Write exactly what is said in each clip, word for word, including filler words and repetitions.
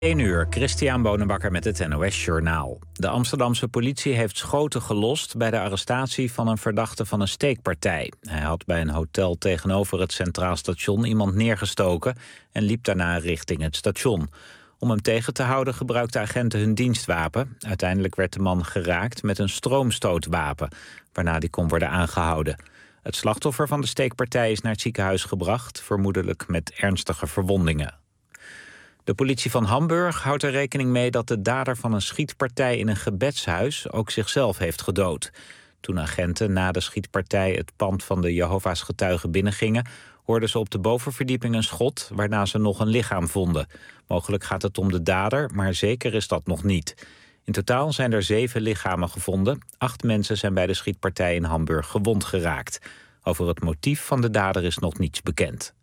één uur, Christian Bonenbakker met het N O S Journaal. De Amsterdamse politie heeft schoten gelost bij de arrestatie van een verdachte van een steekpartij. Hij had bij een hotel tegenover het Centraal Station iemand neergestoken en liep daarna richting het station. Om hem tegen te houden gebruikten agenten hun dienstwapen. Uiteindelijk werd de man geraakt met een stroomstootwapen, waarna die kon worden aangehouden. Het slachtoffer van de steekpartij is naar het ziekenhuis gebracht, vermoedelijk met ernstige verwondingen. De politie van Hamburg houdt er rekening mee dat de dader van een schietpartij in een gebedshuis ook zichzelf heeft gedood. Toen agenten na de schietpartij het pand van de Jehovah's getuigen binnengingen, hoorden ze op de bovenverdieping een schot, waarna ze nog een lichaam vonden. Mogelijk gaat het om de dader, maar zeker is dat nog niet. In totaal zijn er zeven lichamen gevonden. Acht mensen zijn bij de schietpartij in Hamburg gewond geraakt. Over het motief van de dader is nog niets bekend.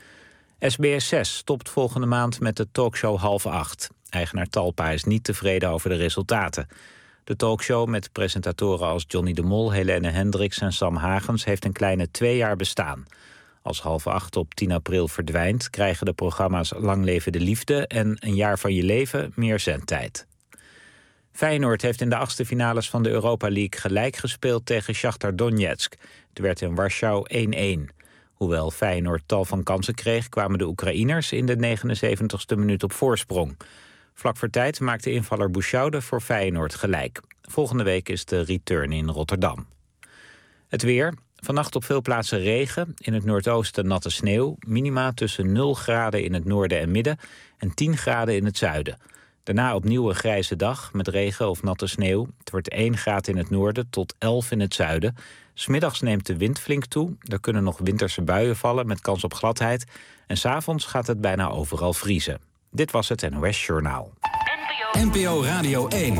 S B S zes stopt volgende maand met de talkshow Half Acht. Eigenaar Talpa is niet tevreden over de resultaten. De talkshow met presentatoren als Johnny de Mol, Helene Hendricks en Sam Hagens heeft een kleine twee jaar bestaan. Als Half Acht op tien april verdwijnt, krijgen de programma's Lang Leven de Liefde en Een Jaar van Je Leven meer zendtijd. Feyenoord heeft in de achtste finales van de Europa League gelijk gespeeld tegen Shakhtar Donetsk. Het werd in Warschau één-één. Hoewel Feyenoord tal van kansen kreeg, kwamen de Oekraïners in de negenenzeventigste minuut op voorsprong. Vlak voor tijd maakte invaller Bouchaude voor Feyenoord gelijk. Volgende week is de return in Rotterdam. Het weer. Vannacht op veel plaatsen regen. In het noordoosten natte sneeuw. Minima tussen nul graden in het noorden en midden en tien graden in het zuiden. Daarna opnieuw een grijze dag met regen of natte sneeuw. Het wordt één graad in het noorden tot elf in het zuiden. 'S Middags neemt de wind flink toe. Er kunnen nog winterse buien vallen met kans op gladheid. En 's avonds gaat het bijna overal vriezen. Dit was het N O S Journaal. N P O Radio één.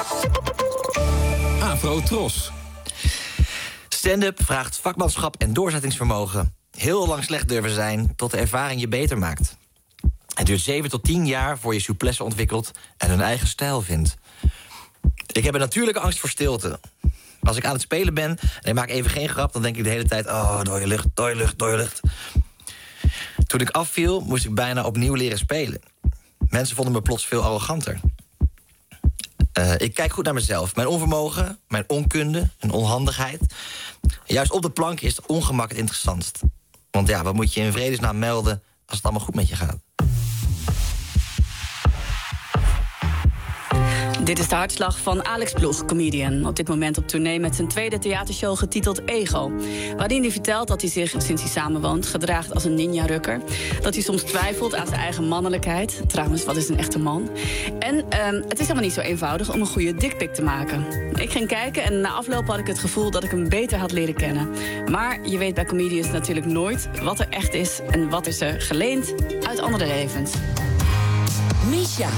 Afro Tros. Stand-up vraagt vakmanschap en doorzettingsvermogen. Heel lang slecht durven zijn tot de ervaring je beter maakt. Het duurt zeven tot tien jaar voor je souplesse ontwikkelt en een eigen stijl vindt. Ik heb een natuurlijke angst voor stilte. Als ik aan het spelen ben en ik maak even geen grap, dan denk ik de hele tijd: oh, dode lucht, dode lucht, dode lucht. Toen ik afviel, moest ik bijna opnieuw leren spelen. Mensen vonden me plots veel arroganter. Uh, ik kijk goed naar mezelf. Mijn onvermogen, mijn onkunde en onhandigheid. En juist op de plank is het ongemak het interessantst. Want ja, wat moet je in vredesnaam melden als het allemaal goed met je gaat? Dit is de hartslag van Alex Ploeg, comedian. Op dit moment op tournee met zijn tweede theatershow getiteld Ego. Waarin hij vertelt dat hij zich, sinds hij samenwoont, gedraagt als een ninja-rukker. Dat hij soms twijfelt aan zijn eigen mannelijkheid. Trouwens, wat is een echte man? En uh, het is helemaal niet zo eenvoudig om een goede dickpic te maken. Ik ging kijken en na afloop had ik het gevoel dat ik hem beter had leren kennen. Maar je weet bij comedians natuurlijk nooit wat er echt is en wat is er geleend uit andere levens. Misha.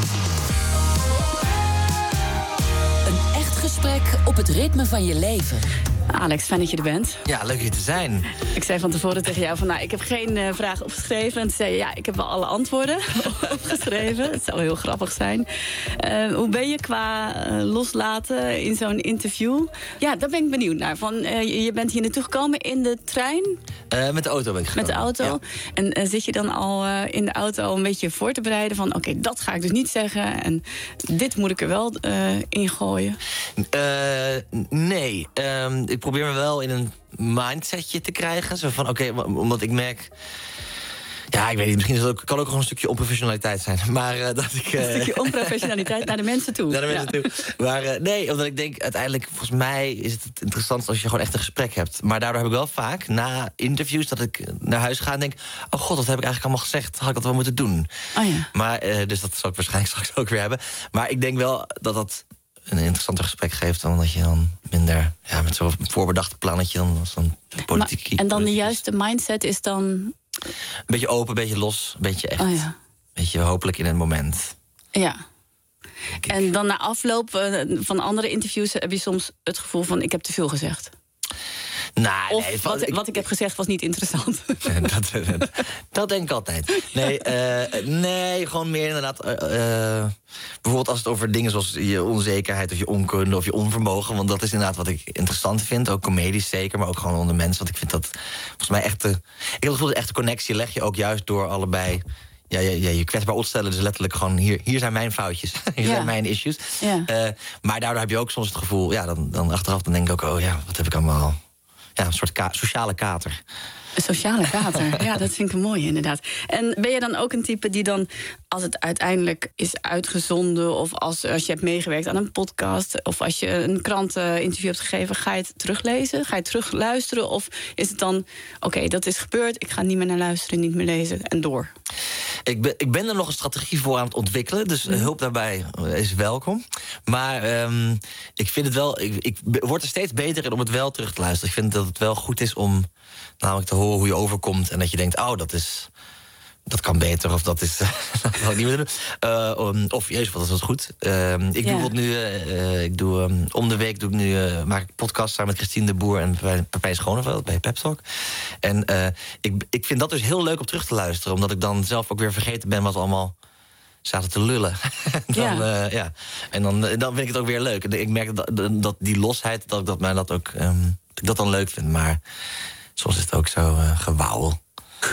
Gesprek op het ritme van je leven. Alex, fijn dat je er bent. Ja, leuk hier te zijn. Ik zei van tevoren tegen jou van, nou, ik heb geen uh, vragen opgeschreven. En toen zei je, ja, ik heb wel alle antwoorden opgeschreven. Het zou heel grappig zijn. Uh, hoe ben je qua uh, loslaten in zo'n interview? Ja, daar ben ik benieuwd naar. Van, uh, je bent hier naartoe gekomen in de trein? Uh, met de auto ben ik gekomen. Met de auto? Ja. En uh, zit je dan al uh, in de auto een beetje voor te bereiden van, oké, okay, dat ga ik dus niet zeggen. En dit moet ik er wel uh, in gooien? Uh, nee, um, ik probeer me wel in een mindsetje te krijgen. Zo van, oké, okay, omdat ik merk... Ja, ik weet niet, misschien is het ook, kan ook gewoon een stukje onprofessionaliteit zijn. Maar uh, dat ik... Uh, een stukje onprofessionaliteit naar de mensen toe. Naar de mensen ja. toe. Maar uh, nee, omdat ik denk, uiteindelijk, volgens mij is het het interessantst als je gewoon echt een gesprek hebt. Maar daardoor heb ik wel vaak, na interviews, dat ik naar huis ga en denk... oh god, wat heb ik eigenlijk allemaal gezegd? Had ik dat wel moeten doen? Oh ja. Maar, uh, dus dat zal ik waarschijnlijk straks ook weer hebben. Maar ik denk wel dat dat een interessanter gesprek geeft dan dat je dan minder, ja, met zo'n voorbedacht plannetje dan als dan politiek. En dan de juiste mindset is dan... Een beetje open, een beetje los, een beetje echt. Oh ja. Een beetje hopelijk in het moment. Ja. En dan na afloop uh, van andere interviews heb je soms het gevoel van, ik heb te veel gezegd. Nou, of nee, wat, ik, wat ik heb gezegd was niet interessant. dat, dat, dat denk ik altijd. Nee, uh, nee gewoon meer inderdaad... Uh, uh, bijvoorbeeld als het over dingen zoals je onzekerheid of je onkunde of je onvermogen... want dat is inderdaad wat ik interessant vind. Ook comedisch zeker, maar ook gewoon onder mensen. Want ik vind dat volgens mij echt... De, ik heb het gevoel dat de echte connectie leg je ook juist door allebei ja, ja, ja, je kwetsbaar opstellen. Dus letterlijk gewoon, hier, hier zijn mijn foutjes. hier Ja. zijn mijn issues. Ja. Uh, maar daardoor heb je ook soms het gevoel... Ja, dan, dan achteraf dan denk ik ook, oh ja, wat heb ik allemaal... Ja, een soort ka- sociale kater. Een sociale kater, ja, dat vind ik een mooie inderdaad. En ben je dan ook een type die dan, als het uiteindelijk is uitgezonden... of als, als je hebt meegewerkt aan een podcast... of als je een kranteninterview hebt gegeven... ga je het teruglezen, ga je terugluisteren? Of is het dan, oké, okay, dat is gebeurd... ik ga niet meer naar luisteren, niet meer lezen en door? Ik ben, ik ben er nog een strategie voor aan het ontwikkelen. Dus uh, hulp daarbij is welkom. Maar um, ik vind het wel... Ik, ik word er steeds beter in om het wel terug te luisteren. Ik vind dat het wel goed is om namelijk te horen hoe je overkomt... en dat je denkt, oh, dat is... dat kan beter, of dat is... dat wil ik niet meer doen. Uh, um, of, jezus, wat is dat goed. Uh, ik ja. doe wat nu... Uh, ik doe, um, om de week doe ik nu, uh, maak ik podcast samen met Christine de Boer... en Pepijn Schoneveld bij Pep Talk. En uh, ik, ik vind dat dus heel leuk om terug te luisteren... omdat ik dan zelf ook weer vergeten ben wat we allemaal zaten te lullen. dan, ja. Uh, ja. En dan, dan vind ik het ook weer leuk. Ik merk dat, dat die losheid, dat ik dat, mij dat ook um, dat ik dat dan leuk vind. Maar soms is het ook zo uh, gewauwel.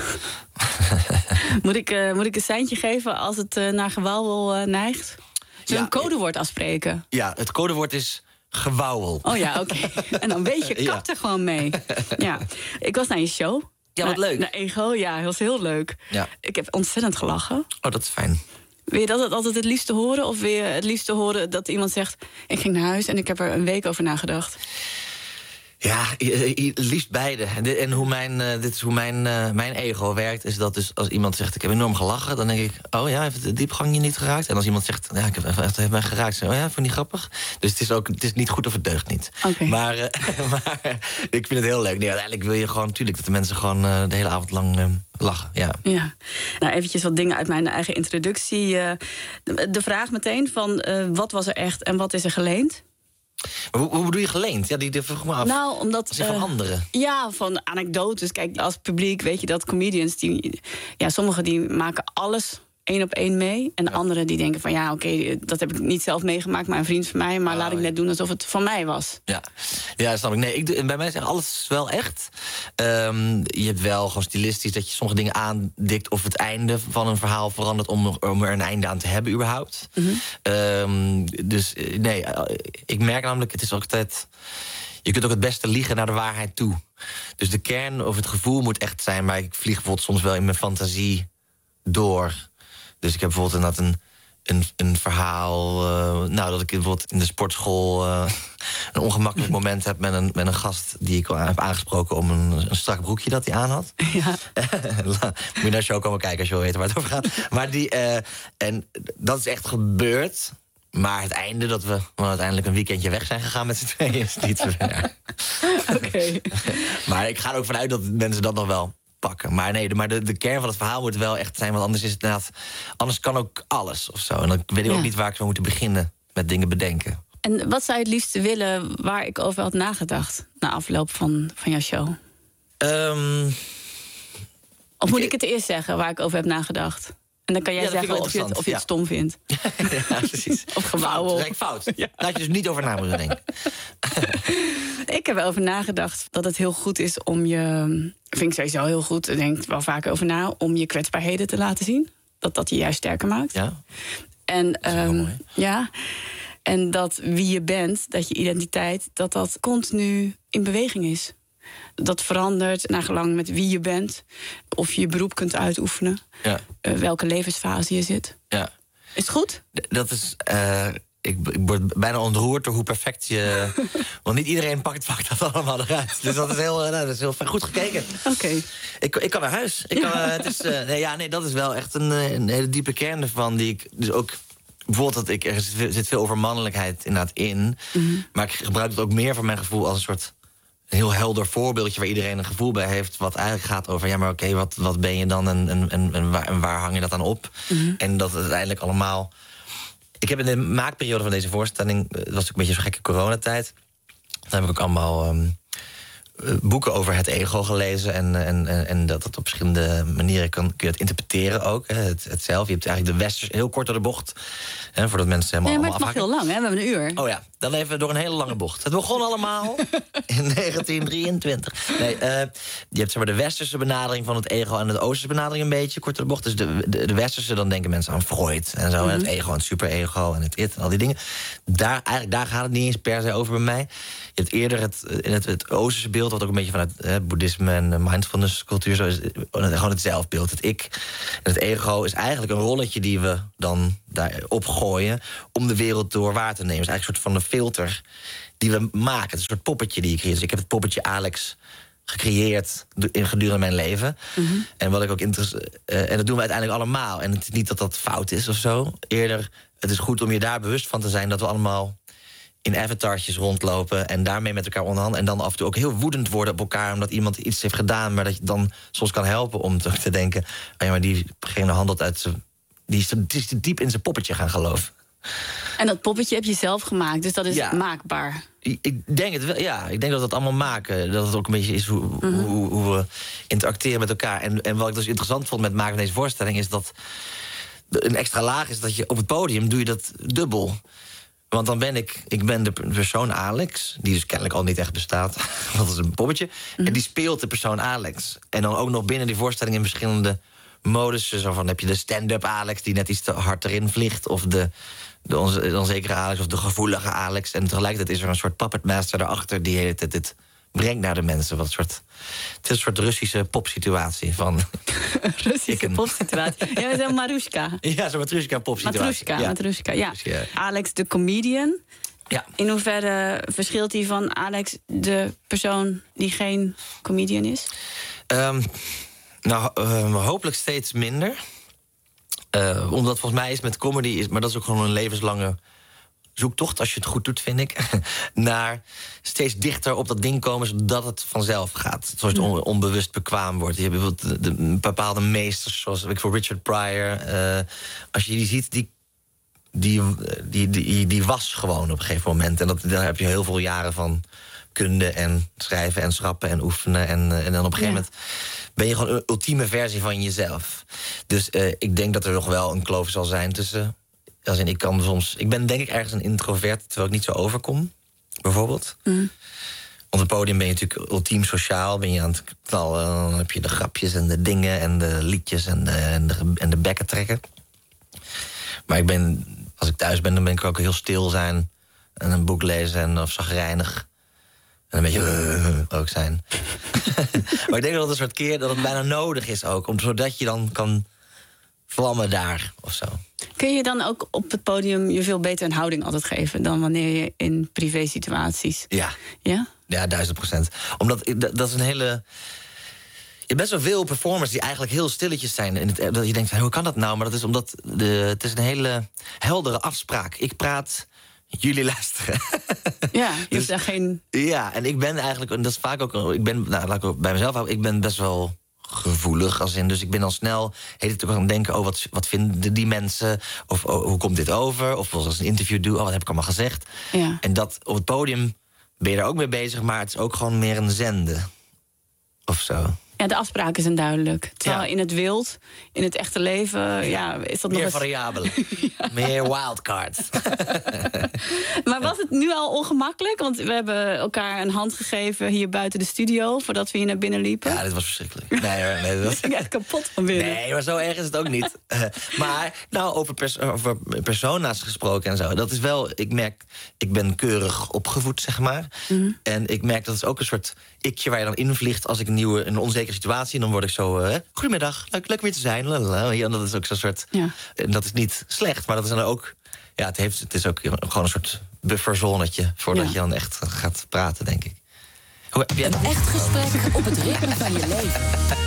moet, ik, uh, moet ik een seintje geven als het uh, naar gewauwel uh, neigt? Zullen we ja, een codewoord afspreken? Ja, het codewoord is gewauwel. Oh ja, oké. Okay. En dan weet je, kap ja. er gewoon mee. Ja. Ik was naar je show. Ja, wat naar, leuk. Naar Ego, ja, dat was heel leuk. Ja. Ik heb ontzettend gelachen. Oh, dat is fijn. Wil je dat altijd het liefste horen? Of wil je het liefste horen dat iemand zegt... ik ging naar huis en ik heb er een week over nagedacht? Ja, liefst beide. En hoe mijn, uh, dit is hoe mijn, uh, mijn ego werkt. Is dat dus als iemand zegt, ik heb enorm gelachen... dan denk ik, oh ja, heeft de diepgang je niet geraakt? En als iemand zegt, ja, ik heb echt heeft mij geraakt... dan, oh ja, vond je niet grappig? Dus het is ook het is niet goed of het deugt niet. Okay. Maar, uh, maar ik vind het heel leuk. Nee, uiteindelijk wil je gewoon natuurlijk... dat de mensen gewoon uh, de hele avond lang uh, lachen. Ja. ja. Nou, eventjes wat dingen uit mijn eigen introductie. Uh, de, de vraag meteen van, uh, wat was er echt en wat is er geleend? Maar hoe, hoe bedoel je geleend? Ja, die, die vroeg me af. Nou, omdat... Als je van uh, anderen? Ja, van anekdotes. Kijk, als publiek weet je dat comedians... die, ja, sommigen die maken alles één op één mee. En de ja. anderen die denken van, ja, oké, okay, dat heb ik niet zelf meegemaakt... maar een vriend van mij, maar oh, laat ik net doen alsof het van mij was. Ja, ja, snap ik. Nee, ik, bij mij is alles wel echt. Um, je hebt wel gewoon stilistisch dat je sommige dingen aandikt... of het einde van een verhaal verandert... om, om er een einde aan te hebben überhaupt. Mm-hmm. Um, dus nee, ik merk namelijk, het is ook altijd... Je kunt ook het beste liegen naar de waarheid toe. Dus de kern of het gevoel moet echt zijn... maar ik vlieg bijvoorbeeld soms wel in mijn fantasie door... Dus ik heb bijvoorbeeld inderdaad een, een, een verhaal... Uh, nou, dat ik bijvoorbeeld in de sportschool... Uh, een ongemakkelijk moment heb met een, met een gast... die ik al heb aangesproken om een, een strak broekje dat hij aan had. Ja. Moet je naar de show komen kijken als je wil weten waar het over gaat. Maar die, uh, en dat is echt gebeurd. Maar het einde, dat we well, uiteindelijk een weekendje weg zijn gegaan met z'n tweeën... is niet zo ver. Oké. Okay. Maar ik ga er ook vanuit dat mensen dat nog wel... pakken. Maar nee, de, maar de, de kern van het verhaal moet wel echt zijn... want anders is het inderdaad... anders kan ook alles of zo. En dan weet ik ja. ook niet waar ik zou moeten beginnen... met dingen bedenken. En wat zou je het liefste willen... waar ik over had nagedacht... na afloop van, van jouw show? Um, of moet ik, ik het eerst zeggen waar ik over heb nagedacht? En dan kan jij ja, zeggen of je, het, of je ja. het stom vindt. Ja, precies. Of gewauwel. Fout, fout. Ja. Laat je dus niet over na moeten denken. Ik heb erover nagedacht dat het heel goed is om je... vind ik sowieso heel goed, ik denk wel vaker over na... om je kwetsbaarheden te laten zien. Dat dat je juist sterker maakt. Ja. En, um, ja, en dat wie je bent, dat je identiteit... dat dat continu in beweging is. Dat verandert naar gelang met wie je bent. Of je je beroep kunt uitoefenen. Ja. Uh, welke levensfase je zit. Ja. Is het goed? D- dat is... Uh... Ik, ik word bijna ontroerd door hoe perfect je... want niet iedereen pakt, pakt dat allemaal eruit. Dus dat is heel, nou, dat is heel goed gekeken. Oké. Okay. Ik, ik kan naar huis. Ik kan, uh, het is, uh, nee, ja, nee, dat is wel echt een, een hele diepe kern ervan. Die ik dus ook... Bijvoorbeeld dat ik... Er zit veel over mannelijkheid inderdaad in. Mm-hmm. Maar ik gebruik het ook meer van mijn gevoel als een soort... een heel helder voorbeeldje waar iedereen een gevoel bij heeft... wat eigenlijk gaat over, ja, maar oké, okay, wat, wat ben je dan... en, en, en, en, waar, en waar hang je dat aan op? Mm-hmm. En dat het uiteindelijk allemaal... Ik heb in de maakperiode van deze voorstelling... het was ook een beetje zo'n gekke coronatijd... dan heb ik ook allemaal um, uh, boeken over het ego gelezen. En, en, en, en dat het op verschillende manieren kan, kun je het interpreteren ook. Hè, het, het zelf. Je hebt eigenlijk de westers heel kort door de bocht. Hè, voordat mensen helemaal Nee, maar het mag afhaken. heel lang, hè? We hebben een uur. Oh ja, dan even door een hele lange bocht. Het begon allemaal in negentien drieëntwintig. Nee, uh, je hebt zeg maar, de westerse benadering van het ego en de oosterse benadering een beetje, kort door de bocht. Dus de, de, de westerse, dan denken mensen aan Freud en zo. Mm-hmm. En het ego en het superego en het it en al die dingen. Daar, eigenlijk, daar gaat het niet eens per se over bij mij. Je hebt eerder het, in het, het oosterse beeld, wat ook een beetje vanuit hè, boeddhisme en mindfulness cultuur zo is, gewoon het zelfbeeld. Het ik en het ego is eigenlijk een rolletje die we dan daar opgooien om de wereld door waar te nemen. Het is eigenlijk een soort van een filter die we maken. Het is een soort poppetje die je creëert. Dus ik heb het poppetje Alex gecreëerd in gedurende mijn leven. Mm-hmm. En wat ik ook interessant. Uh, en dat doen we uiteindelijk allemaal. En het is niet dat dat fout is of zo. Eerder, het is goed om je daar bewust van te zijn dat we allemaal in avatartjes rondlopen en daarmee met elkaar onderhandelen. En dan af en toe ook heel woedend worden op elkaar omdat iemand iets heeft gedaan, maar dat je dan soms kan helpen om te, te denken, oh ja, maar diegene handelt uit zijn, die is, te, die is te diep in zijn poppetje gaan geloven. En dat poppetje heb je zelf gemaakt, dus dat is ja. maakbaar. Ik, ik denk het wel, ja. Ik denk dat we het allemaal maken. Dat het ook een beetje is hoe, mm-hmm. hoe, hoe we interacteren met elkaar. En, en wat ik dus interessant vond met het maken van deze voorstelling is dat een extra laag is dat je op het podium doe je dat dubbel. Want dan ben ik, ik ben de persoon Alex, die dus kennelijk al niet echt bestaat. Dat is een poppetje. Mm-hmm. En die speelt de persoon Alex. En dan ook nog binnen die voorstelling in verschillende modussen. Zo van heb je de stand-up Alex die net iets te hard erin vliegt. Of de, de onzekere Alex of de gevoelige Alex. En tegelijkertijd is er een soort puppetmaster daarachter die hele tijd dit brengt naar de mensen. Wat een soort, het is een soort Russische popsituatie van. Russische popsituatie. Ja, we zijn Marushka. Ja, zo'n Matrushka popsituatie. Matrushka, ja. Matrushka, ja. ja. Alex de comedian. Ja. In hoeverre verschilt hij van Alex de persoon die geen comedian is? Um, nou, uh, hopelijk steeds minder. Uh, omdat volgens mij is met comedy, is, maar dat is ook gewoon een levenslange zoektocht, als je het goed doet, vind ik, naar steeds dichter op dat ding komen, zodat het vanzelf gaat. Zoals het on, onbewust bekwaam wordt. Je hebt bijvoorbeeld de, de bepaalde meesters, zoals ik voor Richard Pryor. Uh, als je die ziet, die, die, die, die, die was gewoon op een gegeven moment. En dat, daar heb je heel veel jaren van kunde en schrijven en schrappen en oefenen. En, en dan op een gegeven ja. moment ben je gewoon een ultieme versie van jezelf. Dus uh, ik denk dat er nog wel een kloof zal zijn tussen. Als in, ik kan soms. Ik ben denk ik ergens een introvert, terwijl ik niet zo overkom, bijvoorbeeld. Mm. Op het podium ben je natuurlijk ultiem sociaal. Ben je aan het knallen, dan heb je de grapjes en de dingen en de liedjes en de, en de, en de bekken trekken. Maar ik ben, als ik thuis ben, dan ben ik ook heel stil zijn en een boek lezen en of chagrijnig. En een beetje uh, ook zijn. Maar ik denk dat het een soort keer dat het bijna nodig is ook, om, zodat je dan kan vlammen daar of zo. Kun je dan ook op het podium je veel beter een houding altijd geven dan wanneer je in privé-situaties? Ja. Ja? Ja, duizend procent. Omdat dat is een hele. Je hebt best wel veel performers die eigenlijk heel stilletjes zijn. In het, dat je denkt, hoe kan dat nou? Maar dat is omdat de, het is een hele heldere afspraak. Ik praat, jullie luisteren. Ja, je dus, daar geen. Ja, en ik ben eigenlijk, en dat is vaak ook. Ik ben, nou, laat ik ook bij mezelf houden, ik ben best wel gevoelig als in. Dus ik ben dan snel heet het ook aan het denken, oh, wat, wat vinden die mensen? Of oh, hoe komt dit over? Of als ik een interview doe, oh, wat heb ik allemaal gezegd? Ja. En dat op het podium ben je daar ook mee bezig, maar het is ook gewoon meer een zenden. Of zo. Ja, de afspraken zijn duidelijk. Terwijl ja. in het wild, in het echte leven, ja, ja is dat meer nog eens variabelen. Ja. Meer wildcards. Maar was het nu al ongemakkelijk? Want we hebben elkaar een hand gegeven hier buiten de studio voordat we hier naar binnen liepen. Ja, dit was verschrikkelijk. Nee, nee, dat was... Ik ging echt kapot van binnen. Nee, maar zo erg is het ook niet. Uh, maar nou, over, pers- over persona's gesproken en zo. Dat is wel, ik merk, ik ben keurig opgevoed, zeg maar. Mm-hmm. En ik merk dat het ook een soort ikje waar je dan invliegt als ik een nieuwe, een onzekere situatie. En dan word ik zo, uh, goedemiddag, leuk, leuk weer te zijn. Lalala. Ja, en dat is ook zo'n soort. Ja. En dat is niet slecht, maar dat is dan ook. Ja, het, heeft, het is ook gewoon een soort bufferzonnetje voordat ja. je dan echt gaat praten, denk ik. Hoe, heb jij... Een echt gesprek op het ritme van je leven.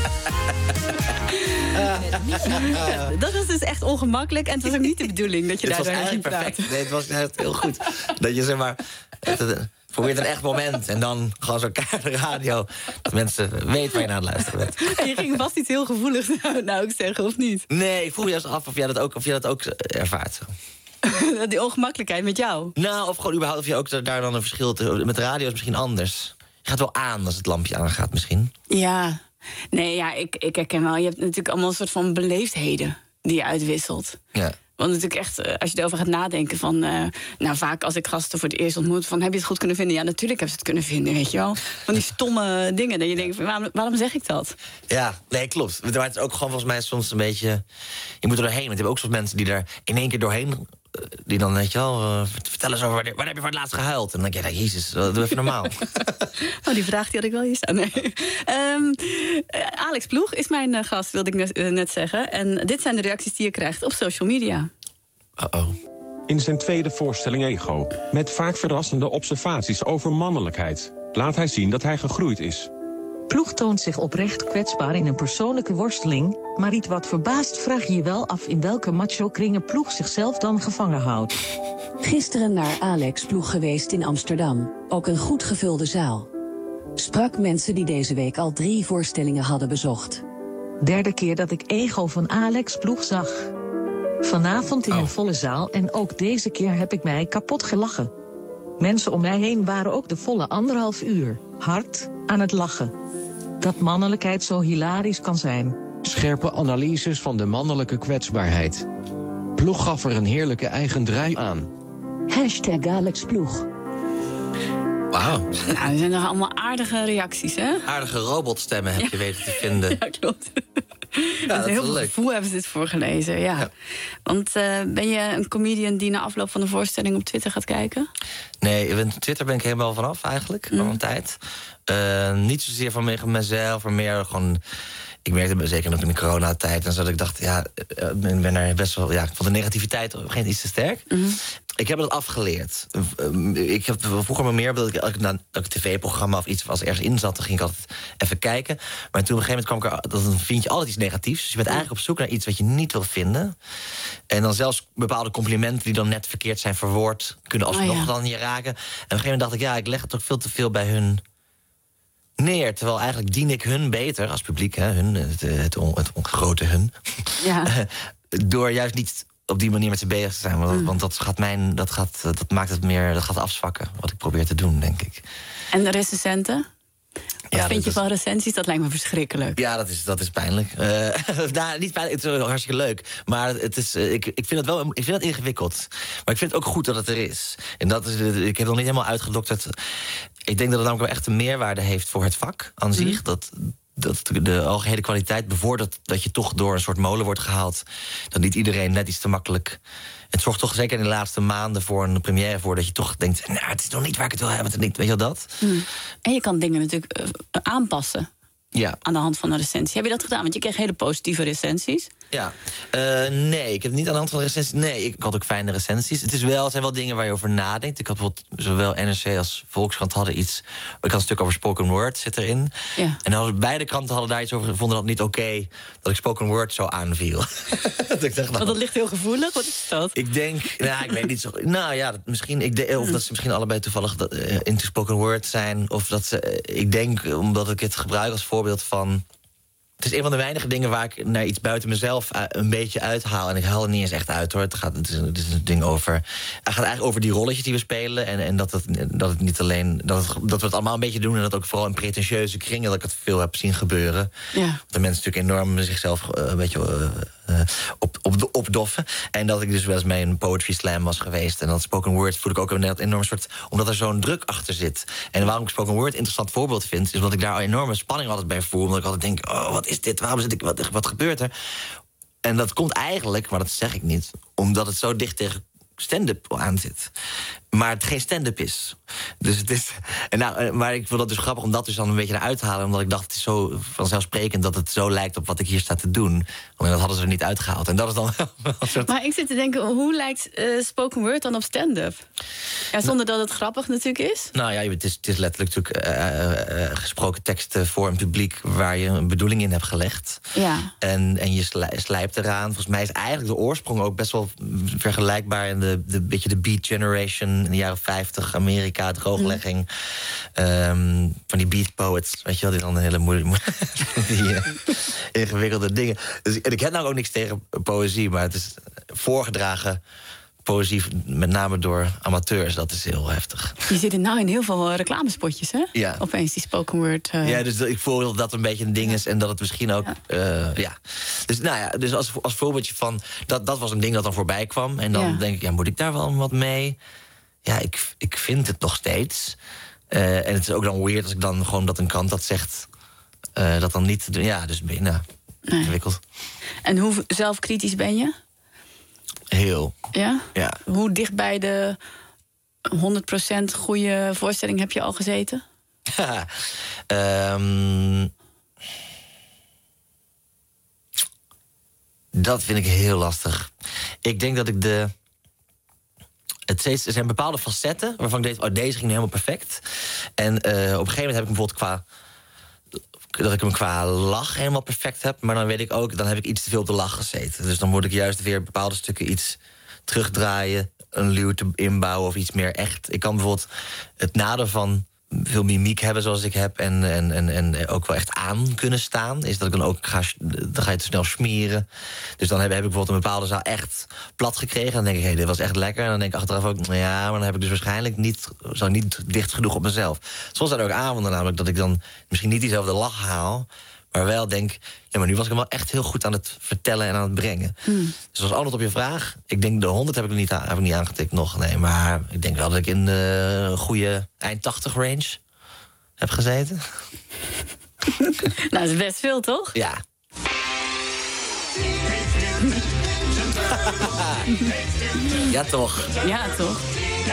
Ja, dat was dus echt ongemakkelijk. En het was ook niet de bedoeling dat je daar doorheen ging praten. Perfect. Nee, het was echt heel goed. Dat je zeg maar. Probeer een echt moment en dan gewoon zo'n kaart de radio. Dat mensen weten waar je naar het luisteren bent. En je ging vast iets heel gevoeligs nou, nou ook zeggen, of niet? Nee, ik vroeg juist af of jij dat ook, of jij dat ook ervaart. Zo. Die ongemakkelijkheid met jou? Nou, of gewoon überhaupt of je ook daar dan een verschil te, met de radio is misschien anders. gaat wel aan als het lampje aangaat misschien. Ja, nee, ja, ik, ik herken wel. Je hebt natuurlijk allemaal een soort van beleefdheden die je uitwisselt. Ja. Want natuurlijk echt, als je erover gaat nadenken van... Uh, nou, vaak als ik gasten voor het eerst ontmoet... van heb je het goed kunnen vinden? Ja, natuurlijk heb ze het kunnen vinden, weet je wel. Van die stomme dingen dat je denkt, waarom, waarom zeg ik dat? Ja, nee, klopt. Maar het is ook gewoon volgens mij soms een beetje... Je moet er doorheen, want je hebt ook soms mensen die er in één keer doorheen... die dan, weet je wel, uh, vertel eens over... Wanneer, wanneer heb je voor het laatst gehuild? En dan denk je, ja, jezus, doe even normaal. Oh, die vraag die had ik wel hier staan. Nee. Um, uh, Alex Ploeg is mijn uh, gast, wilde ik net, uh, net zeggen. En dit zijn de reacties die je krijgt op social media. Uh-oh. In zijn tweede voorstelling Ego, met vaak verrassende observaties over mannelijkheid, laat hij zien dat hij gegroeid is. Ploeg toont zich oprecht kwetsbaar in een persoonlijke worsteling, maar iets wat verbaasd vraag je je wel af in welke macho-kringen Ploeg zichzelf dan gevangen houdt. Gisteren naar Alex Ploeg geweest in Amsterdam, ook een goed gevulde zaal. Sprak mensen die deze week al drie voorstellingen hadden bezocht. Derde keer dat ik Ego van Alex Ploeg zag. Vanavond in Oh. een volle zaal en ook deze keer heb ik mij kapot gelachen. Mensen om mij heen waren ook de volle anderhalf uur hard aan het lachen. Dat mannelijkheid zo hilarisch kan zijn. Scherpe analyses van de mannelijke kwetsbaarheid. Ploeg gaf er een heerlijke eigen draai aan. Hashtag Alex Ploeg. Wauw. Nou, er zijn nog allemaal aardige reacties, hè? Aardige robotstemmen heb je weten te vinden. Ja, klopt. Ja, Met dat is heel wel veel leuk. gevoel hebben ze dit voorgelezen, ja. Ja. Want uh, ben je een comedian die na afloop van de voorstelling op Twitter gaat kijken? Nee, ik ben- Twitter ben ik helemaal vanaf eigenlijk, Mm. al een tijd. Uh, niet zozeer vanwege mezelf, maar meer gewoon... Ik merkte zeker nog in de coronatijd en zo dat ik dacht, ja, ik ben ben er best wel, ja, ik vond de negativiteit op een gegeven moment iets te sterk. Mm-hmm. Ik heb het afgeleerd. Uh, Ik heb vroeger maar meer, dat ik, als ik naar een tv-programma of iets was ergens in zat, dan ging ik altijd even kijken. Maar toen op een gegeven moment kwam ik er, dan vind je altijd iets negatiefs. Dus je bent eigenlijk op zoek naar iets wat je niet wil vinden. En dan zelfs bepaalde complimenten die dan net verkeerd zijn verwoord, kunnen alsnog Oh, ja. dan je raken. En op een gegeven moment dacht ik, ja, ik leg het ook veel te veel bij hun neer. Terwijl eigenlijk dien ik hun beter als publiek, hè, hun, het, het, on, het on, grote hun. Ja. Door juist niet op die manier met ze bezig te zijn. Want, Mm. want dat, gaat mijn, dat, gaat, dat maakt het meer, dat gaat afzwakken. Wat ik probeer te doen, denk ik. En de recensenten? Wat Ja, vind dat je is- van recensies? Dat lijkt me verschrikkelijk. Ja, dat is, dat is pijnlijk. Uh, nou, niet pijnlijk, het is wel hartstikke leuk. Maar het is, uh, ik, ik vind het wel ik vind het ingewikkeld. Maar ik vind het ook goed dat het er is. En dat is, ik heb het nog niet helemaal uitgedokterd. Ik denk dat het namelijk wel echt een meerwaarde heeft voor het vak aan zich. Mm. Dat, dat de algehele kwaliteit bevordert dat je toch door een soort molen wordt gehaald. Dat niet iedereen net iets te makkelijk... Het zorgt toch zeker in de laatste maanden voor een première voor dat je toch denkt, nou, het is nog niet waar ik het wil hebben. Het niet, weet je wel dat? Mm. En je kan dingen natuurlijk uh, aanpassen Ja. aan de hand van een recensie. Heb je dat gedaan? Want je kreeg hele positieve recensies. Ja, uh, nee, ik heb het niet aan de hand van de recensies. Nee, ik had ook fijne recensies. Het, is wel, het zijn wel dingen waar je over nadenkt. Ik had bijvoorbeeld, zowel N R C als Volkskrant hadden iets... Ik had een stuk over spoken word, zit erin. Ja. En hadden, beide kranten hadden daar iets over gevonden... dat het niet oké okay, dat ik spoken word zo aanviel. dat ik dacht, nou, Want dat ligt heel gevoelig. Wat is dat? ik denk, nou, ik weet niet zo... Nou ja, dat, misschien, ik de, of dat ze misschien allebei toevallig uh, into spoken word zijn. Of dat ze, uh, ik denk, omdat ik het gebruik als voorbeeld van... Het is een van de weinige dingen waar ik naar iets buiten mezelf uh, een beetje uithaal. En ik haal het niet eens echt uit, hoor. Het, gaat, het, is, het is een ding over... Het gaat eigenlijk over die rolletjes die we spelen. En, en dat, het, dat het niet alleen... Dat, het, dat we het allemaal een beetje doen. En dat ook vooral in pretentieuze kringen... dat ik het veel heb zien gebeuren. Ja. Dat mensen natuurlijk enorm zichzelf uh, een beetje... Uh, uh, op, op, opdoffen. En dat ik dus wel eens mee een poetry slam was geweest. En dat spoken word voel ik ook een enorm soort... Omdat er zo'n druk achter zit. En waarom ik spoken word een interessant voorbeeld vind... is omdat ik daar een enorme spanning altijd bij voel. Omdat ik altijd denk, oh, wat is dit? Waarom zit ik? Wat, wat gebeurt er? En dat komt eigenlijk, maar dat zeg ik niet... omdat het zo dicht tegen stand-up aan zit. Maar het geen stand-up is. Dus het is... En nou, maar ik vond dat dus grappig om dat dus dan een beetje eruit te halen... omdat ik dacht, het is zo vanzelfsprekend dat het zo lijkt op wat ik hier sta te doen. Want dat hadden ze er niet uitgehaald. En dat is dan wel een soort... Maar ik zit te denken, hoe lijkt uh, spoken word dan op stand-up? Ja, zonder dat het grappig natuurlijk is. Nou ja, het is, het is letterlijk natuurlijk uh, uh, gesproken teksten voor een publiek... waar je een bedoeling in hebt gelegd. Ja. En, en je slijpt eraan. Volgens mij is eigenlijk de oorsprong ook best wel vergelijkbaar... in de, de beetje de Beat Generation in de jaren vijftig, Amerika, drooglegging. Mm. Um, van die beat poets, weet je wel, die dan een hele moeilijke... die uh, ingewikkelde dingen. Dus, en ik heb nou ook niks tegen poëzie, maar het is voorgedragen poëzie, met name door amateurs, dat is heel heftig. Je zit er nou in heel veel reclamespotjes, hè? Ja. Opeens die spoken word. Uh... Ja, dus ik voel dat dat een beetje een ding is en dat het misschien ook... Ja. Uh, ja. Dus nou ja, dus als, als voorbeeldje van... Dat, dat was een ding dat dan voorbij kwam. En dan ja. denk ik, ja, moet ik daar wel wat mee? Ja, ik, ik vind het nog steeds. Uh, en het is ook dan weird als ik dan gewoon dat een krant dat zegt... Uh, dat dan niet... Ja, dus ben je nou, nee. ingewikkeld. En hoe zelfkritisch ben je? Heel. Ja? Ja. Hoe dicht bij de honderd procent goede voorstelling heb je al gezeten? Ja, um, dat vind ik heel lastig. Ik denk dat ik de... Het steeds, er zijn bepaalde facetten waarvan ik denk... oh, deze ging helemaal perfect. En uh, op een gegeven moment heb ik bijvoorbeeld qua... dat ik hem qua lach helemaal perfect heb. Maar dan weet ik ook, dan heb ik iets te veel op de lach gezeten. Dus dan moet ik juist weer bepaalde stukken iets terugdraaien... een luwte inbouwen of iets meer echt. Ik kan bijvoorbeeld het nadeel van veel mimiek hebben zoals ik heb... en, en, en, en ook wel echt aan kunnen staan... is dat ik dan ook ga, dan ga je te snel smeren. Dus dan heb, heb ik bijvoorbeeld een bepaalde zaal echt plat gekregen. Dan denk ik, hé, hey, dit was echt lekker. En dan denk ik achteraf ook, nou ja, maar dan heb ik dus waarschijnlijk niet... zo niet dicht genoeg op mezelf. Soms zijn er ook avonden namelijk dat ik dan misschien niet diezelfde lach haal... maar wel denk, ja, maar nu was ik hem wel echt heel goed aan het vertellen en aan het brengen. Mm. Dus als antwoord op je vraag, ik denk de honderd heb ik niet, heb ik niet aangetikt nog. Nee, maar ik denk wel dat ik in de uh, goede eind tachtig range heb gezeten. Nou, dat is best veel, toch? Ja. Ja, toch? Ja, toch?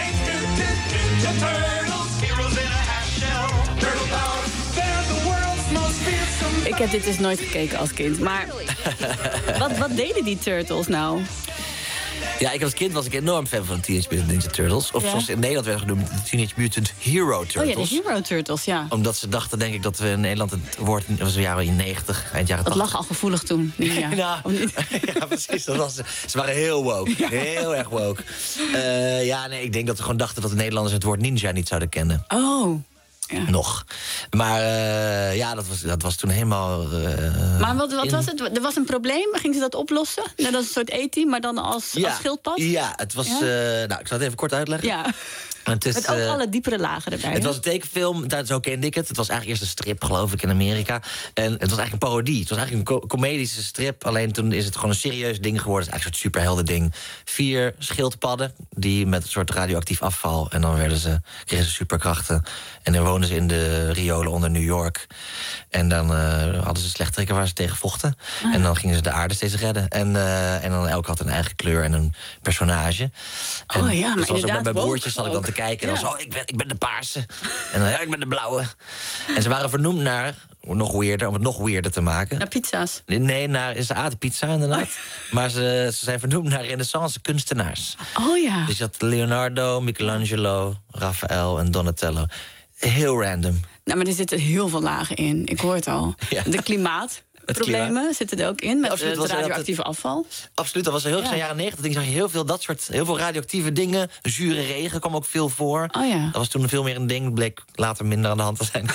Ik heb dit dus nooit gekeken als kind, maar wat, wat deden die Turtles nou? Ja, ik als kind was ik enorm fan van de Teenage Mutant Ninja Turtles. Of ja. zoals in Nederland werd genoemd, de Teenage Mutant Hero Turtles. Oh ja, de Hero Turtles, ja. Omdat ze dachten, denk ik, dat we in Nederland het woord... dat was in de jaren negentig, eind jaren tachtig. Dat lag al gevoelig toen. Ja, nou, ja precies. Dat was, ze waren heel woke. Ja. Heel erg woke. Uh, ja, nee, ik denk dat we gewoon dachten dat de Nederlanders het woord ninja niet zouden kennen. Oh. Ja. Nog. Maar uh, ja, dat was, dat was toen helemaal... Uh, maar wat, wat was het? Er was een probleem? Gingen ze dat oplossen? Net als een soort E T, maar dan als, ja, als schildpad? Ja, het was... Ja? Uh, nou, ik zal het even kort uitleggen. Ja. Het is, Met ook uh, alle diepere lagen erbij. Het hè? was een tekenfilm, daar, zo kende ik het. Het was eigenlijk eerst een strip, geloof ik, in Amerika. En het was eigenlijk een parodie. Het was eigenlijk een co- comedische strip. Alleen toen is het gewoon een serieus ding geworden. Het is eigenlijk een soort superhelden ding. Vier schildpadden, die met een soort radioactief afval... en dan werden ze, kregen ze superkrachten. En dan woonden ze in de riolen onder New York. En dan uh, hadden ze slechterikken waar ze tegen vochten. Ah. En dan gingen ze de aarde steeds redden. En, uh, en dan elk had een eigen kleur en een personage. En oh ja, maar dus inderdaad. Bij broertjes zat ik dan te kijken. En dan ja. zo, ik ben, ik ben de paarse. En dan, ja, ik ben de blauwe. En ze waren vernoemd naar, nog weirder, om het nog weirder te maken. Naar pizza's? Nee, naar, ze aten pizza inderdaad. Oh. Maar ze, ze zijn vernoemd naar renaissance kunstenaars. Oh ja. Dus je had Leonardo, Michelangelo, Raphaël en Donatello. Heel random. Nou, maar er zitten heel veel lagen in. Ik hoor het al. Ja. De klimaat. Problemen zitten er ook in, met Absoluut, het radioactieve het, afval. Absoluut, dat was heel ja. jaren negentig. Ik zag je heel veel dat soort, heel veel radioactieve dingen. Zure regen kwam ook veel voor. Oh ja. Dat was toen veel meer een ding. Bleek later minder aan de hand te zijn.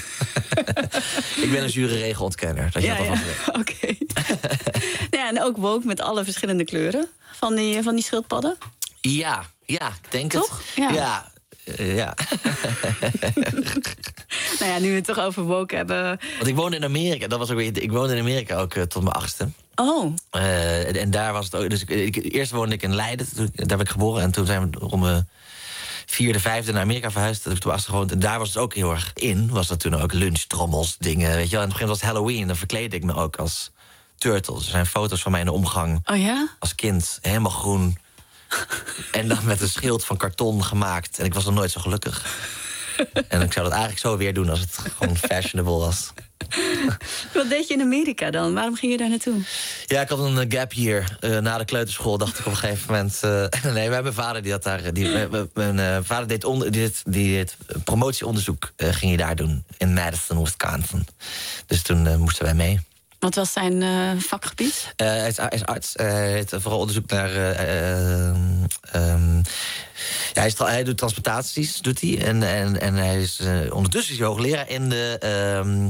Ik ben een zure regenontkenner. Dat je ja, dat ja. Oké. Okay. Ja, en ook woke met alle verschillende kleuren van die, van die schildpadden. Ja, ja, ik denk Toch? het. Ja. ja. Uh, ja. Nou ja, nu we het toch over woke hebben. Want ik woonde in Amerika. Dat was ook weer. Ik woonde in Amerika ook uh, tot mijn achtste. Oh. Uh, en, en daar was het ook. Dus ik, ik, eerst woonde ik in Leiden. Toen, daar ben ik geboren. En toen zijn we om mijn vierde, vijfde naar Amerika verhuisd. Toen heb ik toen achter gewoond. En daar was het ook heel erg in. Was dat toen ook lunchtrommels, dingen. Weet je wel. En op een gegeven moment was het Halloween. Dan verkleedde ik me ook als Turtles. Er zijn foto's van mij in de omgang. Oh ja? Als kind. Helemaal groen. En dan met een schild van karton gemaakt. En ik was nog nooit zo gelukkig. En ik zou dat eigenlijk zo weer doen als het gewoon fashionable was. Wat deed je in Amerika dan? Waarom ging je daar naartoe? Ja, ik had een gap year. Uh, na de kleuterschool dacht ik op een gegeven moment... Uh, nee, mijn vader die had daar... Die, mijn mijn uh, vader deed, onder, die deed, die deed promotieonderzoek uh, ging hij daar doen. In Madison, Wisconsin. Dus toen uh, moesten wij mee. Wat was zijn uh, vakgebied? Uh, hij, is, hij is arts. Uh, hij heeft vooral onderzoek naar... Uh, uh, um, ja, hij, is, hij doet transplantaties, doet hij. En, en, en hij is, uh, ondertussen is hij hoogleraar in de... Um,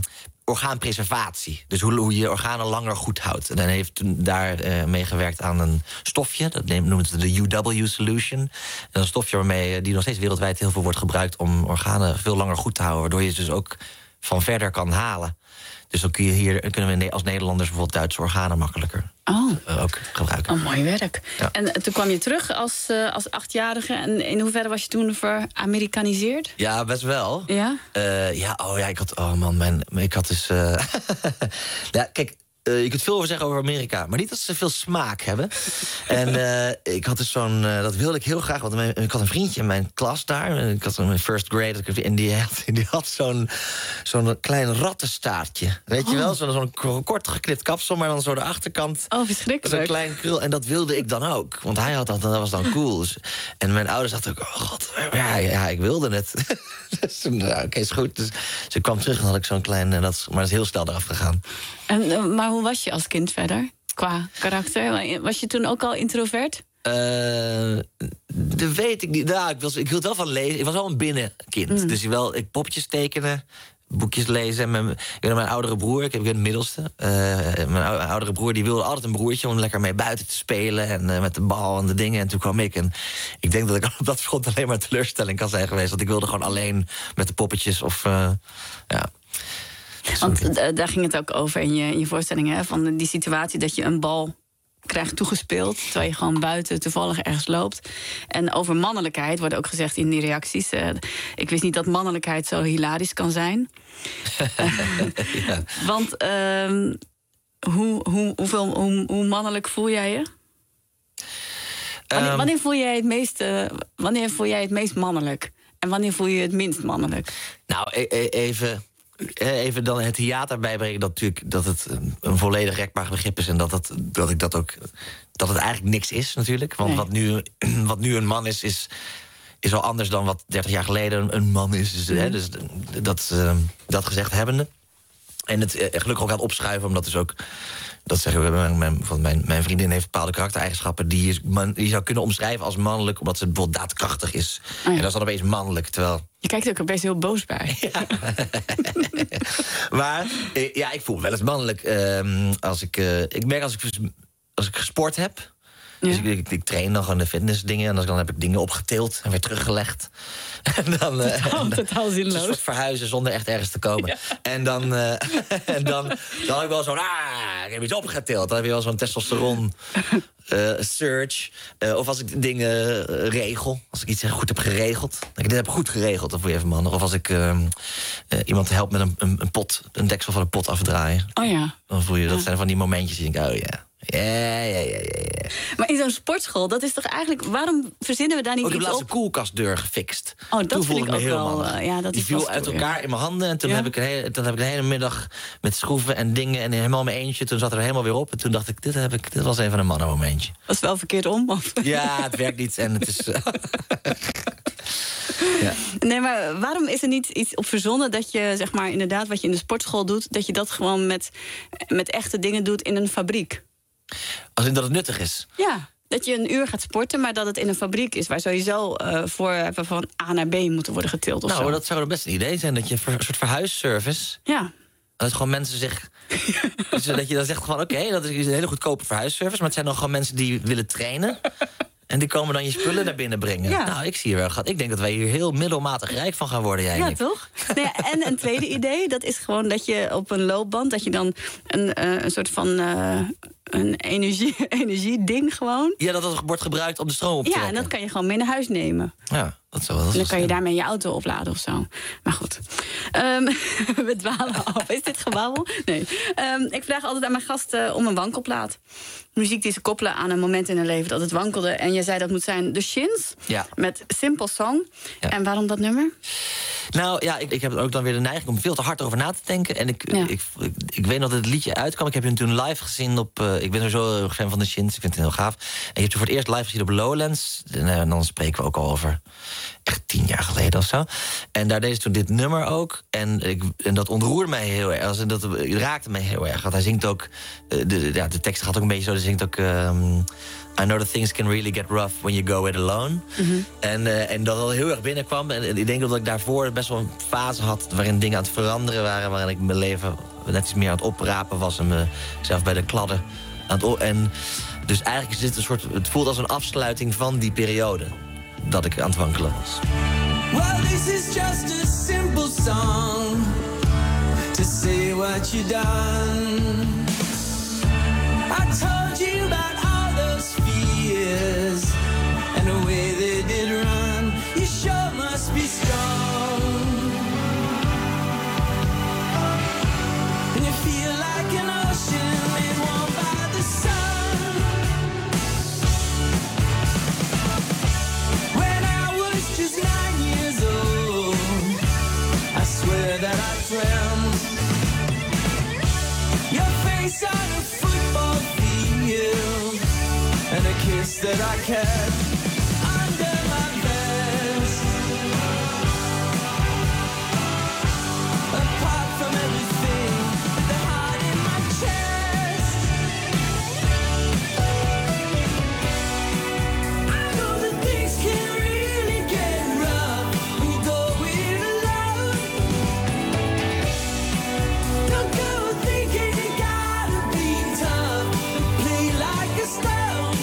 orgaanpreservatie. Dus hoe, hoe je je organen langer goed houdt. En hij heeft toen daar uh, mee gewerkt aan een stofje. Dat noemen ze de U W solution. En een stofje waarmee die nog steeds wereldwijd heel veel wordt gebruikt om organen veel langer goed te houden. Waardoor je ze dus ook van verder kan halen. Dus dan kun je hier, kunnen we als Nederlanders bijvoorbeeld Duitse organen makkelijker oh. uh, ook gebruiken. Oh, mooi werk. Ja. En uh, toen kwam je terug als, uh, als achtjarige. En in hoeverre was je toen veramerikaniseerd? Ja, best wel. Ja? Uh, ja, oh ja, ik had, oh man, mijn, ik had dus... Uh, ja, kijk, uh, je kunt veel over zeggen over Amerika, maar niet dat ze veel smaak hebben. En uh, ik had dus zo'n, uh, dat wilde ik heel graag, want mijn, ik had een vriendje in mijn klas daar. Ik had een first grade, en die had, die had zo'n, zo'n klein rattenstaartje. Weet oh. je wel, zo'n, zo'n kort geknipt kapsel, maar dan zo de achterkant. Oh, verschrikkelijk. Zo'n klein krul, en dat wilde ik dan ook. Want hij had dat, en dat was dan cool. Dus, en mijn ouders dachten ook, oh god, ja, ja ik wilde het. Dus, nou, oké, okay, is goed. Dus ze kwam terug en had ik zo'n klein, en dat, maar dat is heel snel eraf gegaan. En, uh, maar hoe was je als kind verder, qua karakter? Was je toen ook al introvert? Uh, dat weet ik niet. Nou, ik, was, ik hield wel van lezen. Ik was wel een binnenkind. Mm. Dus wel, ik popjes tekenen, boekjes lezen. Mijn, ik ben mijn oudere broer, ik heb een middelste. Uh, mijn oudere broer die wilde altijd een broertje om lekker mee buiten te spelen. En uh, met de bal en de dingen. En toen kwam ik. En ik denk dat ik op dat front alleen maar teleurstelling kan zijn geweest. Want ik wilde gewoon alleen met de poppetjes of... Uh, ja. Want uh, daar ging het ook over in je, in je voorstellingen. Hè? Van die situatie dat je een bal krijgt toegespeeld, terwijl je gewoon buiten toevallig ergens loopt. En over mannelijkheid wordt ook gezegd in die reacties. Uh, ik wist niet dat mannelijkheid zo hilarisch kan zijn. ja. Want uh, hoe, hoe, hoeveel, hoe, hoe mannelijk voel jij je? Wanneer, um, wanneer, voel jij het meest, uh, wanneer voel jij het meest mannelijk? En wanneer voel je het minst mannelijk? Nou, e- e- even... Even dan het theater bijbrengen dat, natuurlijk, dat het een volledig rekbaar begrip is... en dat, het, dat ik dat ook... dat het eigenlijk niks is, natuurlijk. Want nee. wat, nu, wat nu een man is, is, is al anders dan wat dertig jaar geleden een man is. Dus, mm. hè, dus dat, uh, dat gezegd hebbende. En het uh, gelukkig ook aan het opschuiven, omdat dus ook... dat zeggen we, mijn, mijn, mijn, mijn vriendin heeft bepaalde karaktereigenschappen... die je, man, die je zou kunnen omschrijven als mannelijk... omdat ze bijvoorbeeld daadkrachtig is. Oh ja. En dat is dan opeens mannelijk, terwijl... Je kijkt ook opeens heel boos bij. Ja. Maar ja, ik voel me wel eens mannelijk. Uh, als ik, uh, ik merk als ik, als ik gesport heb... Ja. Dus ik, ik, ik train dan gewoon de fitnessdingen... en dan heb ik dingen opgetild en weer teruggelegd. En dan, uh, totaal, en dan, totaal zinloos. Een soort verhuizen zonder echt ergens te komen. Ja. En dan, uh, en dan, dan heb ik wel zo'n... Ah, ik heb iets opgetild. Dan heb je wel zo'n testosteron... Uh, search, uh, of als ik dingen uh, regel, als ik iets goed heb geregeld. Ik dit heb ik goed geregeld, dan voel je even man. Of als ik uh, uh, iemand helpt met een, een, een pot, een deksel van een pot afdraaien. Oh ja. Dan voel je, dat ja. zijn van die momentjes die ik denk, oh ja. Ja, ja, ja, ja, ja. Maar in zo'n sportschool, dat is toch eigenlijk... waarom verzinnen we daar niet ook iets op? Ik heb laatst de koelkastdeur gefixt. Oh, dat toen vind ik me ook heel wel... Uh, ja, dat die is viel uit stoer, elkaar ja. in mijn handen. En toen, ja? heb ik een hele, toen heb ik de hele middag met schroeven en dingen... en helemaal mijn eentje. Toen zat er helemaal weer op. En toen dacht ik, dit, heb ik, dit was even een mannenmomentje. Was het wel verkeerd om? Of? Ja, het werkt niet en het is... Uh... Ja. Nee, maar waarom is er niet iets op verzonnen dat je, zeg maar, inderdaad, wat je in de sportschool doet, dat je dat gewoon met, met echte dingen doet in een fabriek? Als in dat het nuttig is? Ja, dat je een uur gaat sporten, maar dat het in een fabriek is waar sowieso uh, voor van A naar B moeten worden getild of nou, zo. Dat zou er best een idee zijn, dat je een soort verhuisservice... Ja. Dat is gewoon mensen zich... dus dat je dan zegt gewoon, oké, okay, dat is een hele goedkope verhuisservice... maar het zijn dan gewoon mensen die willen trainen... En die komen dan je spullen naar binnen brengen. Ja. Nou, ik zie hier wel gat. Ik denk dat wij hier heel middelmatig rijk van gaan worden, jij. Ja, toch? Nou ja, en een tweede idee, dat is gewoon dat je op een loopband... dat je dan een, uh, een soort van uh, een energie, energieding gewoon... Ja, dat dat wordt gebruikt om de stroom op te trekken. Ja, en dat kan je gewoon mee naar huis nemen. Ja, dat zou wel. En dan kan je daarmee je auto opladen of zo. Maar goed, um, we dwalen af. Is dit gebabbel? Nee. Um, ik vraag altijd aan mijn gasten om een wankelplaat. Muziek die ze koppelen aan een moment in hun leven dat het wankelde. En je zei dat moet zijn The Shins, ja. Met Simple Song. Ja. En waarom dat nummer? Nou ja, ik, ik heb ook dan weer de neiging om veel te hard over na te denken. En ik, ja. ik, ik, ik weet nog dat het liedje uitkwam. Ik heb hem toen live gezien op... Uh, ik ben sowieso een fan van The Shins, ik vind het heel gaaf. En je hebt hem voor het eerst live gezien op Lowlands. En, uh, en dan spreken we ook al over echt tien jaar geleden of zo. En daar deed ze toen dit nummer ook. En, ik, en dat ontroerde mij heel erg. En dat raakte mij heel erg. Want hij zingt ook... Uh, de, ja, de tekst gaat ook een beetje zo. Hij zingt ook... Um, I know that things can really get rough when you go it alone. Mm-hmm. En, uh, en dat al heel erg binnenkwam. En, en ik denk dat ik daarvoor best wel een fase had... waarin dingen aan het veranderen waren... waarin ik mijn leven net iets meer aan het oprapen was en mezelf bij de kladden aan het o- en dus eigenlijk is dit een soort, het voelt als een afsluiting van die periode dat ik aan het wankelen was. Well, this is just a simple song to say what you done. I told you about all those fears and the way they did run. You sure must be strong. And you feel like an ocean made warm by the sun. When I was just nine years old, I swear that I dreamt your face on a football field and a kiss that I kept under my vest. Apart from everything, the heart in my chest. I know that things can really get rough when you go it alone. Don't go thinking you gotta be tough and play like a stone.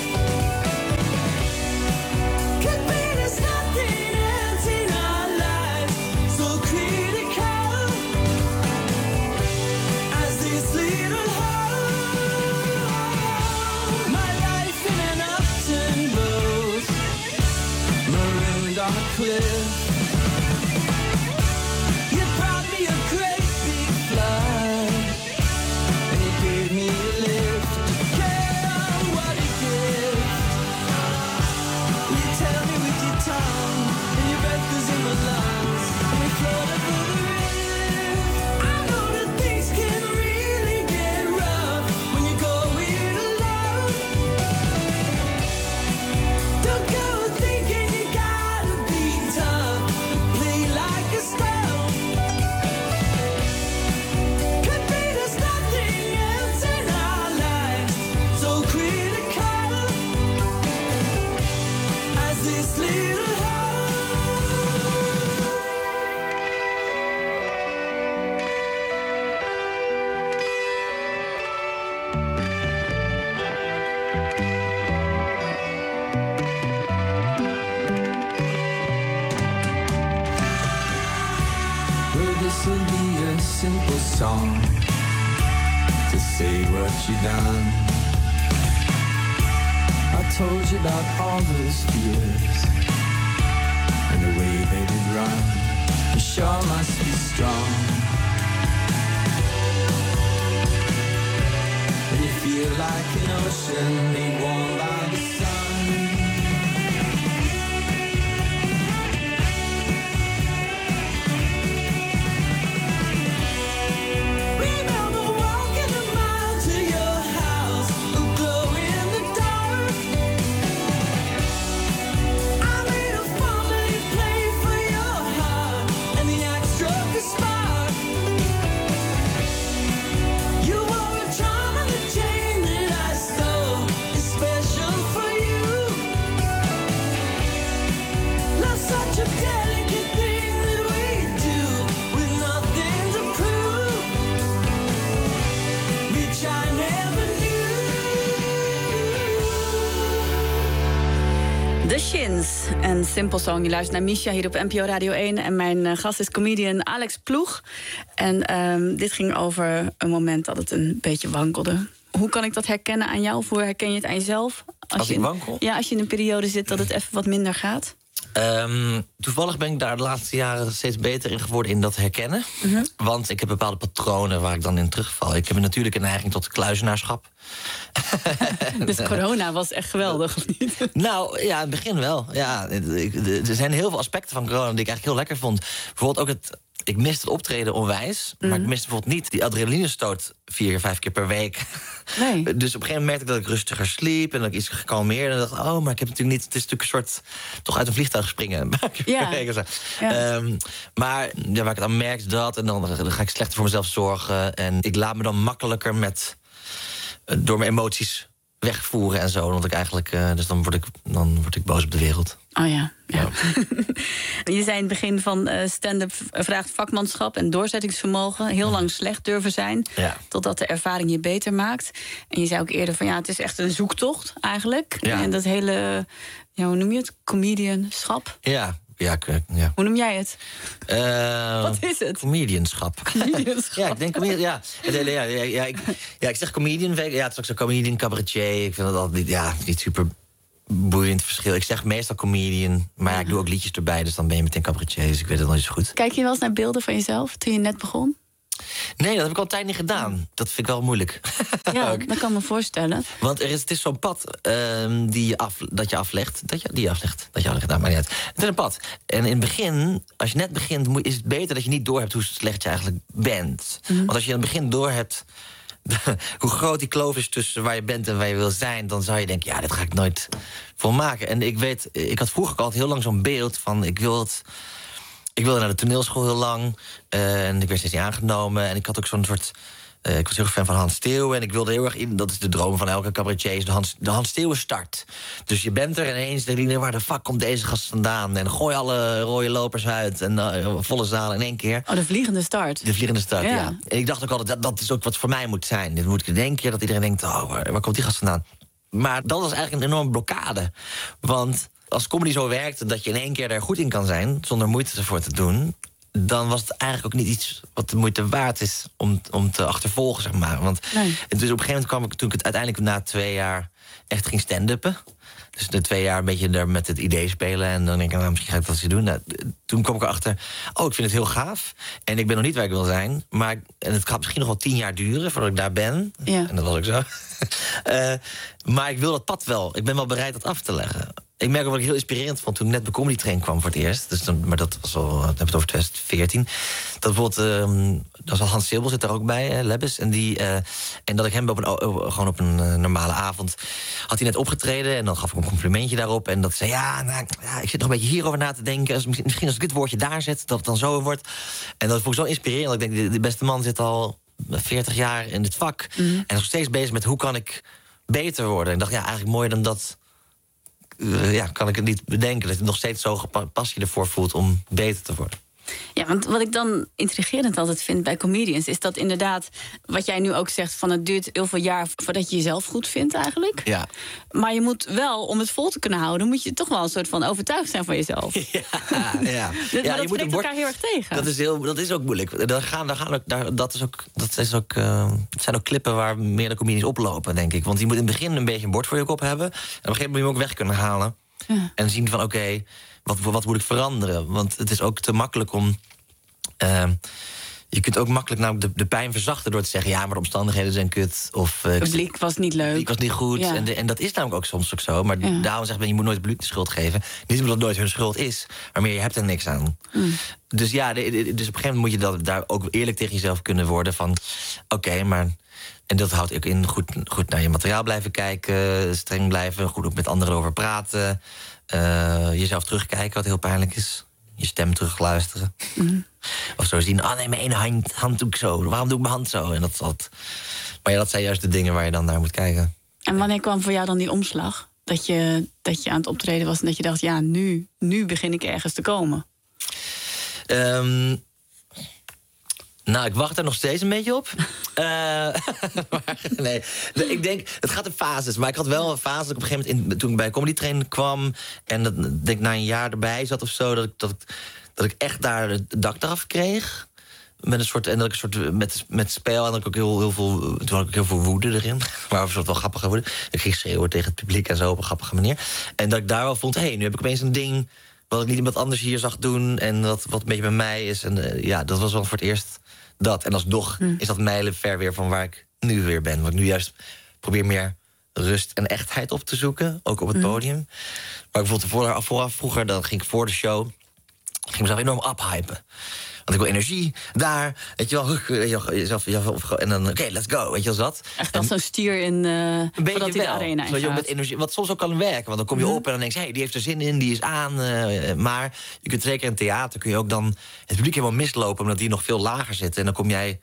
Could be there's nothing else in our lives so critical as this little hole. My life in an upturned boat, marooned on a cliff. You brought me a great big flood, and you gave me a lift. Yeah, what a gift. You tell me with your tongue, and your breath is in my lungs, and we float over the rift. I know that things can really get rough when you go it alone. Don't go thinking you gotta be tough and play like a stone. Could be there's nothing else in our lives so critical as this little hole. Well, this will be a simple song to say what you done. I told you about all those fears and the way they did run. You sure must be strong. And you feel like an ocean made warm by the sun. Remember walking a mile to your house, a glow in the dark. I made a family play for your heart, and the axe struck a spark. You wore a charm on the chain that I stole, it's special for you. Love's such a delicate thing that we do with nothing to prove, which I never knew. The Shins en Simple Song. Je luistert naar Misha hier op N P O Radio één. En mijn eh, gast is comedian Alex Ploeg. En ehm, dit ging over een moment dat het een beetje wankelde. Hoe kan ik dat herkennen aan jou? Of hoe herken je het aan jezelf? Als je ik in- wankel? Ja, als je in een periode zit dat het even wat minder gaat. Ehm, toevallig ben ik daar de laatste jaren steeds beter in geworden in dat herkennen. Want ik heb bepaalde patronen waar ik dan in terugval. Ik heb natuurlijk een neiging tot kluizenaarschap. Dus corona was echt geweldig, of niet? Nou, ja, in het begin wel. Ja, ik- er zijn heel veel aspecten van corona die ik eigenlijk heel lekker vond. Bijvoorbeeld ook het... Ik miste het optreden onwijs, maar ik miste bijvoorbeeld niet die adrenalinestoot vier, vijf keer per week. Nee. Dus op een gegeven moment merkte ik dat ik rustiger sliep en dat ik iets gekalmeerder. En dan dacht ik, oh, maar ik heb natuurlijk niet. Het is natuurlijk een soort toch uit een vliegtuig springen. Een paar keer Ja. per week of zo. Ja. Ehm, maar ja, waar ik het aan merk is dat, en dan, dan ga ik slechter voor mezelf zorgen. En ik laat me dan makkelijker met, eh, door mijn emoties wegvoeren en zo. Want ik eigenlijk, uh, dus dan word ik, dan word ik boos op de wereld. Oh ja, ja. Ja. Je zei in het begin van uh, stand-up vraagt vakmanschap en doorzettingsvermogen. Heel lang slecht durven zijn, Ja. totdat de ervaring je beter maakt. En je zei ook eerder van ja, het is echt een zoektocht eigenlijk. Ja. En dat hele, ja, hoe noem je het? Comedianschap. Ja, ja, ik, ja. Hoe noem jij het? Uh, Wat is het? Comedianschap. Comedianschap. Ja, ik denk comedian. Ja, het hele, ja, ja, ja, ik, ja, ik zeg comedian. Ja, het is ook zo comedian, cabaretier. Ik vind dat altijd niet, ja, niet super boeiend verschil. Ik zeg meestal comedian, maar ja, ik doe ook liedjes erbij, dus dan ben je meteen cabaretier. Dus ik weet het nog niet zo goed. Kijk je wel eens naar beelden van jezelf toen je net begon? Nee, dat heb ik al een tijd niet gedaan. Dat vind ik wel moeilijk. Ja, Ook. dat kan ik me voorstellen. Want er is, het is zo'n pad uh, die je af, dat je aflegt. Dat je, die je aflegt. Dat je aflegt, nou, maar niet uit. Het is een pad. En in het begin, als je net begint, moet, is het beter dat je niet doorhebt hoe slecht je eigenlijk bent. Mm-hmm. Want als je in het begin doorhebt hoe groot die kloof is tussen waar je bent en waar je wil zijn, dan zou je denken, ja, dit ga ik nooit volmaken. En ik weet, ik had vroeger altijd heel lang zo'n beeld van, ik wil het. Ik wilde naar de toneelschool heel lang. Uh, en ik werd steeds niet aangenomen. En ik had ook zo'n soort. Uh, ik was heel erg fan van Hans Steeuwen. En ik wilde heel erg in. Dat is de droom van elke cabaretier. Is de Hans, de Hans Steeuwen start. Dus je bent er en ineens denk je, waar de fuck komt deze gast vandaan? En gooi alle rode lopers uit. En uh, volle zaal in één keer. Oh, de vliegende start. De vliegende start, ja. Ja. ja. En ik dacht ook altijd, dat, dat is ook wat voor mij moet zijn. Dit moet ik in één keer dat iedereen denkt, oh, waar, waar komt die gast vandaan? Maar dat was eigenlijk een enorme blokkade. Want als comedy zo werkt dat je in één keer daar goed in kan zijn, zonder moeite ervoor te doen, dan was het eigenlijk ook niet iets wat de moeite waard is om, om te achtervolgen, zeg maar. Want nee. Dus op een gegeven moment kwam ik, toen ik het uiteindelijk na twee jaar echt ging stand-uppen. Dus de twee jaar een beetje daar met het idee spelen. En dan denk ik, nou, misschien ga ik dat eens doen. Nou, toen kwam ik erachter, oh, ik vind het heel gaaf. En ik ben nog niet waar ik wil zijn. Maar en het gaat misschien nog wel tien jaar duren voordat ik daar ben. Ja. En dat was ook zo. uh, maar ik wil dat pad wel. Ik ben wel bereid dat af te leggen. Ik merk ook wat ik heel inspirerend vond toen ik net bij Comedy Train kwam voor het eerst. Dus dan, maar dat was al, we hebben het over twintig veertien. Dat bijvoorbeeld, um, dat was Hans Silbel zit daar ook bij, hè, Lebbes. En, die, uh, en dat ik hem op een, gewoon op een uh, normale avond had hij net opgetreden. En dan gaf ik een complimentje daarop. En dat zei, ja, nou, ja, ik zit nog een beetje hierover na te denken. Als, misschien als ik dit woordje daar zet, dat het dan zo wordt. En dat vond ik zo inspirerend. Dat ik denk, de, de beste man zit al veertig jaar in dit vak. Mm. En nog steeds bezig met hoe kan ik beter worden. En ik dacht, ja, eigenlijk mooier dan dat. Uh, ja, kan ik het niet bedenken dat je nog steeds zo passie ervoor voelt om beter te worden. Ja, want wat ik dan intrigerend altijd vind bij comedians is dat inderdaad, wat jij nu ook zegt, van het duurt heel veel jaar voordat je jezelf goed vindt eigenlijk. Ja. Maar je moet wel, om het vol te kunnen houden, moet je toch wel een soort van overtuigd zijn van jezelf. Ja, ja. Dus, ja maar dat spreekt bord... elkaar heel erg tegen. Dat is, heel, dat is ook moeilijk. Daar gaan, daar gaan ook, daar, dat, is ook, dat, is ook, uh, dat zijn ook klippen waar meerdere comedians oplopen, denk ik. Want je moet in het begin een beetje een bord voor je kop hebben. En op een gegeven moment moet je hem ook weg kunnen halen. Ja. En zien van, oké, okay, wat, wat moet ik veranderen? Want het is ook te makkelijk om. Uh, je kunt ook makkelijk nou de, de pijn verzachten door te zeggen, ja, maar de omstandigheden zijn kut. Of uh, het publiek was niet leuk. Het publiek was niet goed. Ja. En, de, en dat is namelijk ook soms ook zo. Maar ja. Daarom zegt men, je moet nooit het publiek de schuld geven. Niet omdat het nooit hun schuld is, maar meer je hebt er niks aan. Mm. Dus ja, de, de, dus op een gegeven moment moet je dat, daar ook eerlijk tegen jezelf kunnen worden van, oké, okay, maar. En dat houdt ook in goed, goed naar je materiaal blijven kijken, streng blijven, goed ook met anderen over praten. Uh, jezelf terugkijken, wat heel pijnlijk is. Je stem terugluisteren. Mm-hmm. Of zo zien, ah nee, mijn ene hand, hand doe ik zo. Waarom doe ik mijn hand zo? En dat is altijd... Maar ja, dat zijn juist de dingen waar je dan naar moet kijken. En wanneer kwam voor jou dan die omslag? Dat je, dat je aan het optreden was en dat je dacht, ja, nu, nu begin ik ergens te komen. Um, nou, ik wacht er nog steeds een beetje op. uh, maar, nee, ik denk, het gaat in fases. Maar ik had wel een fase dat ik op een gegeven moment, in, toen ik bij Comedy Train kwam, en dat denk ik na een jaar erbij zat of zo, dat ik, dat ik, dat ik echt daar het dak eraf kreeg. Met een soort, en dat ik een soort met, met spel, en dat ik ook heel, heel veel, toen had ik ook heel veel woede erin. Maar een soort wel grappige woede. Ik ging schreeuwen tegen het publiek en zo op een grappige manier. En dat ik daar wel vond, hé, hey, nu heb ik opeens een ding wat ik niet iemand anders hier zag doen en wat, wat een beetje bij mij is. En uh, ja, dat was wel voor het eerst dat. En alsnog hm. is dat mijlen ver weer van waar ik nu weer ben. Want ik nu juist probeer meer rust en echtheid op te zoeken, ook op het hm. podium. Maar bijvoorbeeld vooraf, vooraf vroeger, dan ging ik voor de show, ging ik mezelf enorm ophypen. Want ik wil energie daar, weet je wel, jezelf, jezelf, en dan, oké, okay, let's go, weet je als dat. Echt als zo'n stier in, uh, voordat hij de arena ingaat. Met energie, wat soms ook kan werken, want dan kom je op en dan denk je, hé, hey, die heeft er zin in, die is aan. Uh, maar je kunt zeker in theater, kun je ook dan het publiek helemaal mislopen, omdat die nog veel lager zitten. En dan kom jij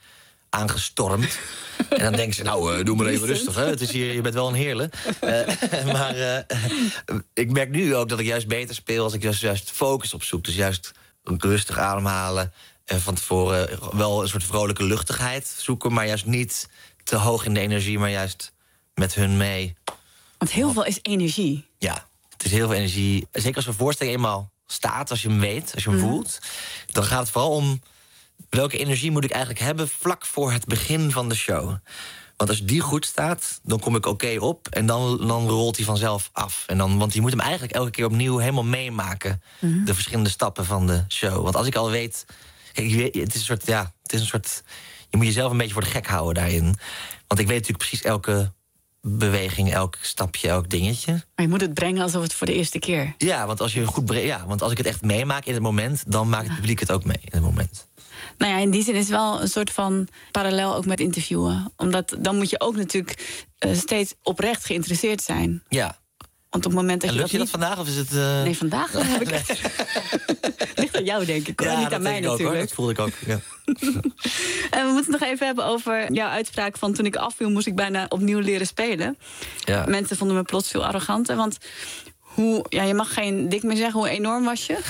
aangestormd. En dan denken ze, nou, uh, doe maar even rustig. Hè? Het is hier, je bent wel een heerle. Uh, maar uh, ik merk nu ook dat ik juist beter speel... als ik juist, juist focus opzoek. Dus juist rustig ademhalen. En van tevoren wel een soort vrolijke luchtigheid zoeken... maar juist niet te hoog in de energie, maar juist met hun mee. Want heel veel is energie. Ja, het is heel veel energie. Zeker als een voorstelling eenmaal staat, als je hem weet, als je hem mm. voelt... dan gaat het vooral om... welke energie moet ik eigenlijk hebben vlak voor het begin van de show. Want als die goed staat, dan kom ik oké okay op... en dan, dan rolt hij vanzelf af. En dan, want je moet hem eigenlijk elke keer opnieuw helemaal meemaken... Mm-hmm. de verschillende stappen van de show. Want als ik al weet... Kijk, ik weet het is een soort, ja, het is een soort... je moet jezelf een beetje voor de gek houden daarin. Want ik weet natuurlijk precies elke beweging, elk stapje, elk dingetje. Maar je moet het brengen alsof het voor de eerste keer... Ja, want als, je goed bre- ja, want als ik het echt meemaak in het moment... dan maakt het publiek het ook mee in het moment. Nou ja, in die zin is wel een soort van parallel ook met interviewen. Omdat dan moet je ook natuurlijk uh, steeds oprecht geïnteresseerd zijn. Ja. Want op het moment dat en je lukt dat je niet... dat vandaag of is het... Uh... Nee, vandaag nee. heb ik het... ligt aan jou, denk ik. Hoor. Ja, niet aan mij ik ook, natuurlijk. Hoor. Dat voelde ik ook, ja. En we moeten het nog even hebben over jouw uitspraak van... toen ik afviel, moest ik bijna opnieuw leren spelen. Ja. Mensen vonden me plots veel arroganter, want... Hoe, ja, je mag geen dik meer zeggen. Hoe enorm was je?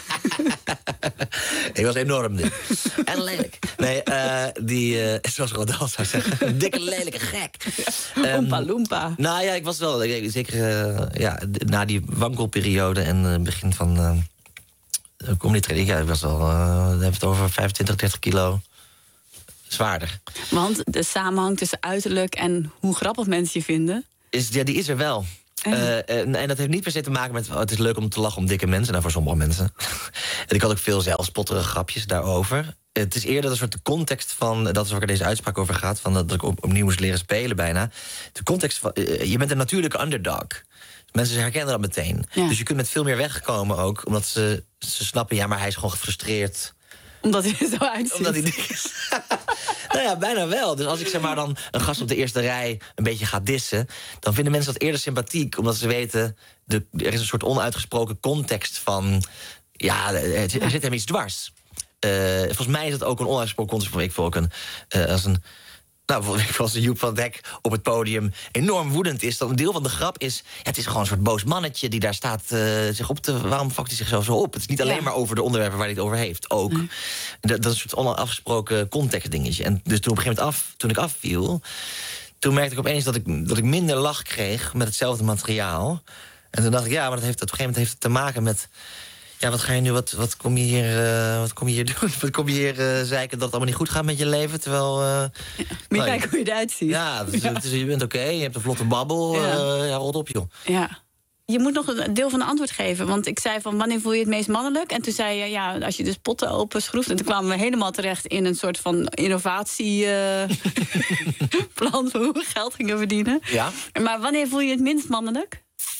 Ik was enorm dik. En lelijk. Nee, uh, die... Uh, zoals Rodel zou zeggen. Dikke, lelijke gek. Um, Oompa loompa. Nou ja, ik was wel... Zeker uh, ja, na die wankelperiode en uh, begin van... Uh, comedy training, ja, ik was wel... Uh, dan hebben we het over vijfentwintig, dertig kilo zwaarder. Want de samenhang tussen uiterlijk en hoe grappig mensen je vinden... Is, ja, die is er wel. Uh, en, en dat heeft niet per se te maken met... Oh, het is leuk om te lachen om dikke mensen, nou voor sommige mensen. En ik had ook veel zelfspotterige grapjes daarover. Het is eerder een soort de context van... dat is waar deze uitspraak over gaat... Van dat ik op, opnieuw moest leren spelen bijna. De context van... Uh, je bent een natuurlijke underdog. Mensen herkennen dat meteen. Ja. Dus je kunt met veel meer wegkomen ook... omdat ze, ze snappen, ja, maar hij is gewoon gefrustreerd... Omdat hij er zo uitziet. Omdat hij dik is. Nou ja, bijna wel. Dus als ik zeg maar dan een gast op de eerste rij een beetje ga dissen... dan vinden mensen dat eerder sympathiek. Omdat ze weten, de, er is een soort onuitgesproken context van... ja, er, er zit hem iets dwars. Uh, volgens mij is het ook een onuitgesproken context van... ik voel ook een, uh, als een... Nou, als een Joep van Dek op het podium enorm woedend is... dan een deel van de grap is... Ja, het is gewoon een soort boos mannetje die daar staat uh, zich op te... Waarom vakt hij zichzelf zo op? Het is niet alleen ja. maar over de onderwerpen waar hij het over heeft. Ook. Nee. Dat, dat is een soort onafgesproken contextdingetje. En dus toen op een gegeven moment af, toen ik afviel... toen merkte ik opeens dat ik, dat ik minder lach kreeg met hetzelfde materiaal. En toen dacht ik, ja, maar dat heeft, op een gegeven moment heeft het te maken met... Ja, wat ga je nu, wat, wat kom je hier, uh, wat kom je hier doen? Wat kom je hier uh, zeiken dat het allemaal niet goed gaat met je leven? Terwijl... Uh, ja, moet je nou, kijken hoe je eruit ziet. Ja, dus, ja. Dus je bent oké, okay, je hebt een vlotte babbel. Ja. Uh, ja, rot op, joh. Ja. Je moet nog een deel van de antwoord geven. Want ik zei van, wanneer voel je het meest mannelijk? En toen zei je, ja, als je dus potten open schroeft... en toen kwamen we helemaal terecht in een soort van innovatieplan... Uh, voor hoe we geld gingen verdienen. Ja. Maar wanneer voel je het minst mannelijk?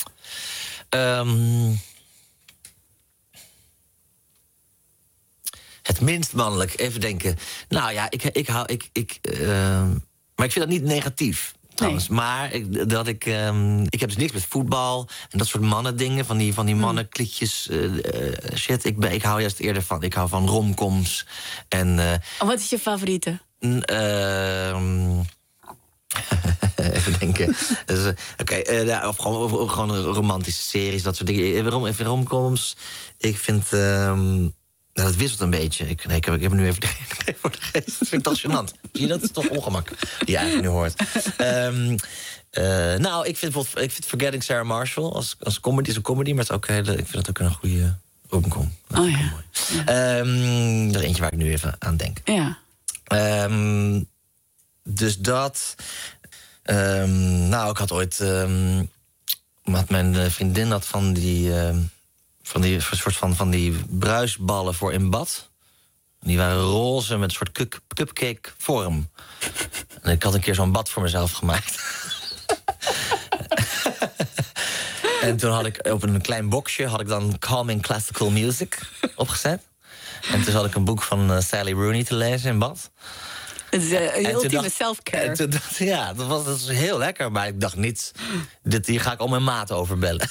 Um... Het minst mannelijk, even denken. Nou ja, ik, ik hou... Ik, ik, uh, maar ik vind dat niet negatief, trouwens. Nee. Maar ik, dat ik, um, ik heb dus niks met voetbal en dat soort mannendingen. Van die, van die mannenklietjes uh, uh, shit. Ik, ben, ik hou juist eerder van... Ik hou van romcoms. En, uh, oh, wat is je favoriete? Uh, even denken. Dus, uh, Oké, okay, uh, ja, of gewoon, of, gewoon romantische series, dat soort dingen. Rom, even romcoms. Ik vind... Um, Nou, dat wisselt een beetje. Ik, nee, ik, heb, ik heb nu even de, voor de geest. Dat vind ik toch gênant. Zie je, dat is toch ongemak die je eigenlijk nu hoort. Um, uh, nou, ik vind bijvoorbeeld ik vind Forgetting Sarah Marshall als, als comedy is een comedy, maar het is ook hele, ik vind het ook een goede romcom. Oh ja. ja. Um, dat is eentje waar ik nu even aan denk. Ja. Um, dus dat. Um, nou, ik had ooit. Um, had mijn vriendin had van die. Um, Van die soort van, van die bruisballen voor in bad. Die waren roze met een soort cup, cupcake vorm. En ik had een keer zo'n bad voor mezelf gemaakt. En toen had ik op een klein boxje had ik dan Calming Classical Music opgezet. En toen had ik een boek van uh, Sally Rooney te lezen in bad. Het is uh, En toen ultieme dacht- self-care. en toen dacht- Ja, dat was, dat was heel lekker. Maar ik dacht niet, dit, hier ga ik al mijn maat over bellen.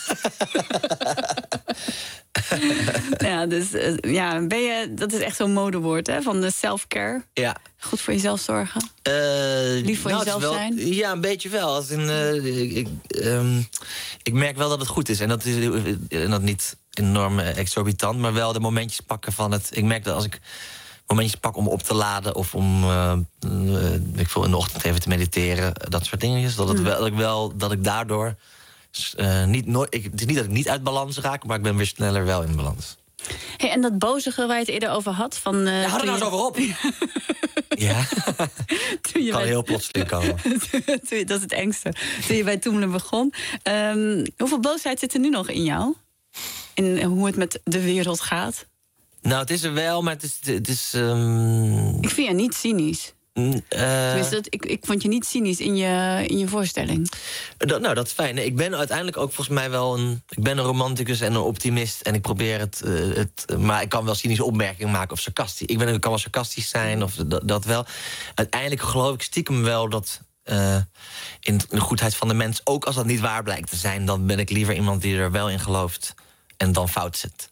Ja, dus uh, ja, ben je, dat is echt zo'n modewoord, hè? Van de self-care. Ja. Goed voor jezelf zorgen. Eh, Lief voor nou, het jezelf is wel- zijn? Ja, een beetje wel. Als in, eh, ik, ik, ehm, ik merk wel dat het goed is. En dat is en dat niet enorm eh, exorbitant, maar wel de momentjes pakken van het. Ik merk dat als ik momentjes pak om op te laden of om eh, eh, ik wil in de ochtend even te mediteren, dat soort dingetjes. Dat, het wel, dat ik wel dat ik daardoor eh, niet nooit. Ik, het is niet dat ik niet uit balans raak, maar ik ben weer sneller wel in balans. Hey, en dat bozige waar je het eerder over had. Van, uh, Ja, had er nou eens over op. Ja, Toen je kan bij- heel plotseling komen. Toen je- dat is het engste. Toen je bij Toemelen begon. Um, hoeveel boosheid zit er nu nog in jou? In hoe het met de wereld gaat? Nou, het is er wel, maar het is. Het is ehm, Ik vind je niet cynisch. mm, eh, Tenminste, dat, ik, ik vond je niet cynisch in je, in je voorstelling. dat, nou, dat is fijn. Nee, ik ben uiteindelijk ook volgens mij wel een. Ik ben een romanticus en een optimist. En ik probeer het. eh, het maar ik kan wel cynische opmerkingen maken of sarcastisch. Ik, ben, ik kan wel sarcastisch zijn of dat, dat wel. Uiteindelijk geloof ik stiekem wel dat. eh, in de goedheid van de mens, ook als dat niet waar blijkt te zijn, dan ben ik liever iemand die er wel in gelooft en dan fout zit.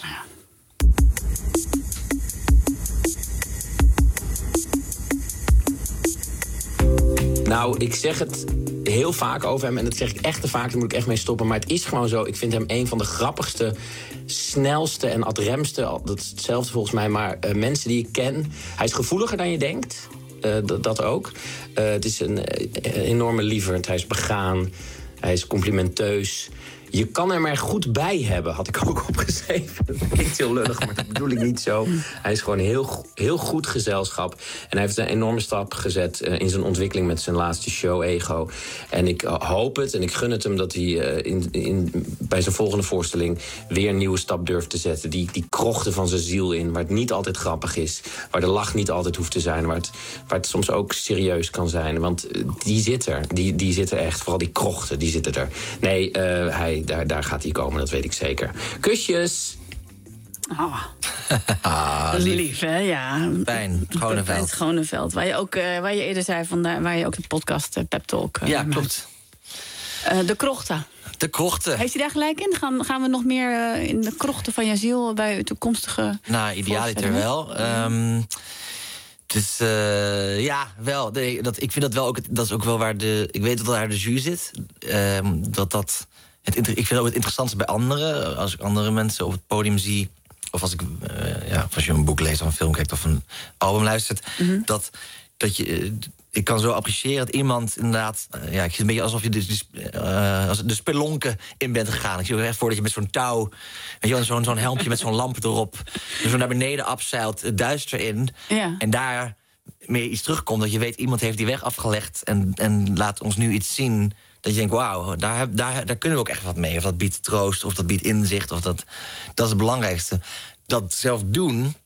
Nou, ik zeg het heel vaak over hem en dat zeg ik echt te vaak, daar moet ik echt mee stoppen. Maar het is gewoon zo, ik vind hem een van de grappigste, snelste en adremste, dat is hetzelfde volgens mij, maar uh, mensen die ik ken. Hij is gevoeliger dan je denkt, uh, dat, dat ook. Uh, het is een, uh, een enorme lieverd, hij is begaan, hij is complimenteus. Je kan hem er goed bij hebben, had ik ook opgeschreven. Dat klinkt heel lullig, maar dat bedoel ik niet zo. Hij is gewoon heel, go- heel goed gezelschap. En hij heeft een enorme stap gezet uh, in zijn ontwikkeling met zijn laatste show, Ego. En ik uh, hoop het en ik gun het hem dat hij uh, in, in, bij zijn volgende voorstelling weer een nieuwe stap durft te zetten. Die, die krochten van zijn ziel in, waar het niet altijd grappig is. Waar de lach niet altijd hoeft te zijn. Waar het, waar het soms ook serieus kan zijn. Want uh, die zit er. Die, die zitten echt. Vooral die krochten, die zitten er. Nee, uh, hij... Daar, daar gaat hij komen, dat weet ik zeker. Kusjes! Oh, Ah, dat is lief, hè? Ja. Fijn, Schoneveld. Het Schoneveld. Waar je, ook, uh, waar je eerder zei, van de, waar je ook de podcast uh, Pep Talk uh, Ja, maakt. klopt. Uh, de krochten. De krochten. Heeft hij daar gelijk in? Gaan, gaan we nog meer uh, in de krochten van je ziel bij toekomstige... Nou, idealiter wel. Um, het is, uh, ja, wel. Nee, dat, ik vind dat wel ook, dat is ook wel waar de... Ik weet dat daar de jus zit. Um, dat dat... Het, ik vind het ook het interessantste bij anderen. Als ik andere mensen op het podium zie, of als ik uh, ja, of als je een boek leest of een film kijkt of een album luistert, mm-hmm. dat, dat je. Uh, ik kan zo appreciëren dat iemand inderdaad. Uh, ja, ik zie een beetje alsof je de, uh, als de spelonken in bent gegaan. Ik zie er echt voor dat je met zo'n touw, weet je, zo'n, zo'n helmpje met zo'n lamp erop, zo naar beneden afzeilt, het duister in. Ja. En daar meer iets terugkomt. Dat je weet, iemand heeft die weg afgelegd en, en laat ons nu iets zien. Dat je denkt, wauw, daar, daar, daar kunnen we ook echt wat mee. Of dat biedt troost, of dat biedt inzicht. Of dat, dat is het belangrijkste. Dat zelf doen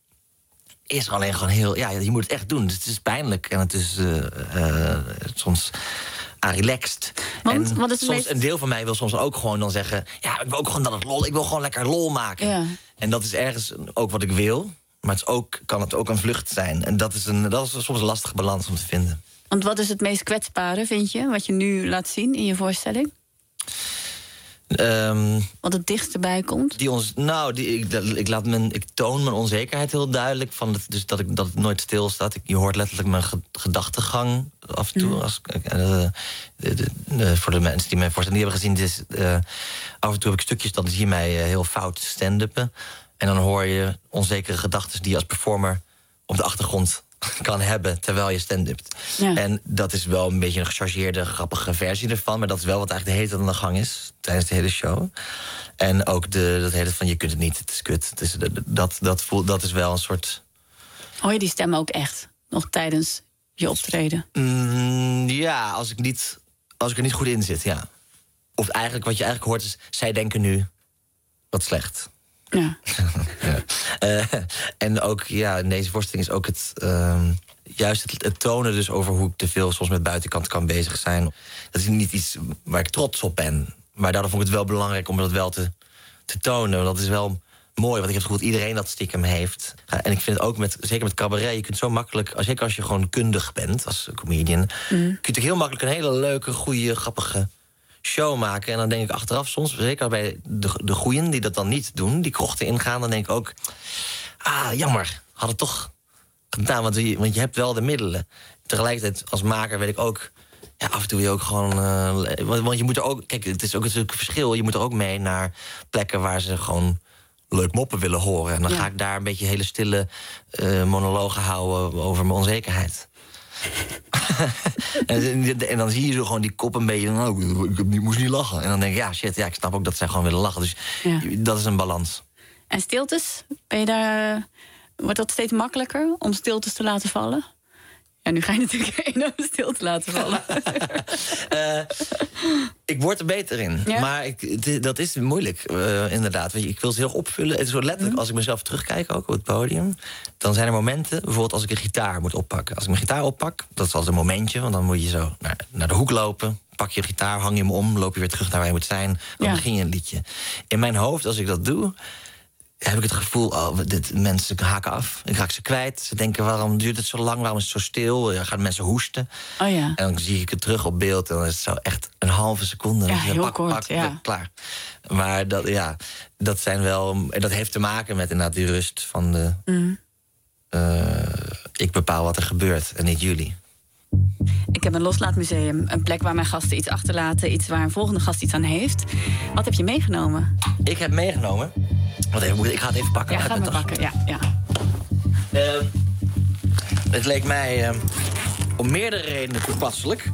is alleen gewoon heel... Ja, je moet het echt doen. Dus het is pijnlijk en het is uh, uh, soms uh, relaxed. Want, en wat is het soms, meest... een deel van mij wil soms ook gewoon dan zeggen... ja, ik wil ook gewoon dat het lol... Ik wil gewoon lekker lol maken. Ja. En dat is ergens ook wat ik wil. Maar het is ook, kan het ook een vlucht zijn. En dat is, een, dat is soms een lastige balans om te vinden. Want wat is het meest kwetsbare, vind je? Wat je nu laat zien in je voorstelling? Um, wat het dichtst bij komt? Die ons, nou, die, ik, ik, laat mijn, ik toon mijn onzekerheid heel duidelijk. Van het, dus dat, ik, dat het nooit stilstaat. Ik, je hoort letterlijk mijn ge, gedachtegang af en toe. Mm. Als, uh, de, de, de, voor de mensen die mijn voorstelling niet hebben gezien... Dus, uh, af en toe heb ik stukjes, dan zie je mij uh, heel fout stand-uppen. En dan hoor je onzekere gedachten die je als performer op de achtergrond kan hebben terwijl je stand-upt. Ja. En dat is wel een beetje een gechargeerde, grappige versie ervan. Maar dat is wel wat eigenlijk de hele tijd aan de gang is tijdens de hele show. En ook de, dat hele van je kunt het niet, het is kut. Het is, dat, dat, voelt, dat is wel een soort... Hoor je die stem ook echt nog tijdens je optreden? Mm, ja, als ik, niet, als ik er niet goed in zit, ja. Of eigenlijk wat je eigenlijk hoort is... zij denken nu wat slecht. Ja. ja. Uh, en ook, ja, in deze voorstelling is ook het... Uh, juist het, het tonen dus over hoe ik te veel soms met buitenkant kan bezig zijn. Dat is niet iets waar ik trots op ben. Maar daardoor vond ik het wel belangrijk om dat wel te, te tonen. Dat is wel mooi, want ik heb het gevoel dat iedereen dat stiekem heeft. Ja, en ik vind het ook, met, zeker met cabaret, je kunt zo makkelijk, zeker als je gewoon kundig bent als comedian, mm. kun je heel makkelijk een hele leuke, goede, grappige show maken. En dan denk ik achteraf soms, zeker bij de, de goeien die dat dan niet doen, die krochten ingaan, dan denk ik ook, ah, jammer, had het toch gedaan, want je, want je hebt wel de middelen. Tegelijkertijd, als maker weet ik ook, ja, af en toe wil je ook gewoon... Uh, want, want je moet er ook... Kijk, het is ook natuurlijk een verschil. Je moet er ook mee naar plekken waar ze gewoon leuk moppen willen horen. En dan ja. ga ik daar een beetje hele stille uh, monologen houden over mijn onzekerheid. en, en dan zie je zo gewoon die kop een beetje... Nou, ik, ik moest niet lachen. En dan denk ik, ja, shit, ja, ik snap ook dat zij gewoon willen lachen. Dus ja. dat is een balans. En stiltes? Ben je daar... Wordt dat steeds makkelijker om stiltes te laten vallen? Ja, nu ga je natuurlijk één stil te laten vallen. uh, ik word er beter in. Ja? Maar ik, d- dat is moeilijk, uh, inderdaad. Weet je, ik wil ze heel opvullen. Het is zo letterlijk, mm. als ik mezelf terugkijk, ook op het podium... dan zijn er momenten, bijvoorbeeld als ik een gitaar moet oppakken. Als ik mijn gitaar oppak, dat is altijd een momentje... want dan moet je zo naar, naar de hoek lopen... pak je gitaar, hang je hem om, loop je weer terug naar waar je moet zijn... dan ja. begin je een liedje. In mijn hoofd, als ik dat doe... heb ik het gevoel, oh, dit, mensen haken af. Ik raak ze kwijt. Ze denken, waarom duurt het zo lang? Waarom is het zo stil? Dan gaan mensen hoesten. Oh ja. En dan zie ik het terug op beeld. En dan is het zo echt een halve seconde. Ja, dan je, heel pak, kort, pak, ja. klaar. Maar dat, ja, dat zijn wel... Dat heeft te maken met inderdaad die rust van de... Mm. Uh, ik bepaal wat er gebeurt en niet jullie. Ik heb een loslaatmuseum. Een plek waar mijn gasten iets achterlaten. Iets waar een volgende gast iets aan heeft. Wat heb je meegenomen? Ik heb meegenomen... Wat even, ik ga het even pakken. Ja, ga het maar pakken, ja. ja. Uh, het leek mij uh, om meerdere redenen toepasselijk.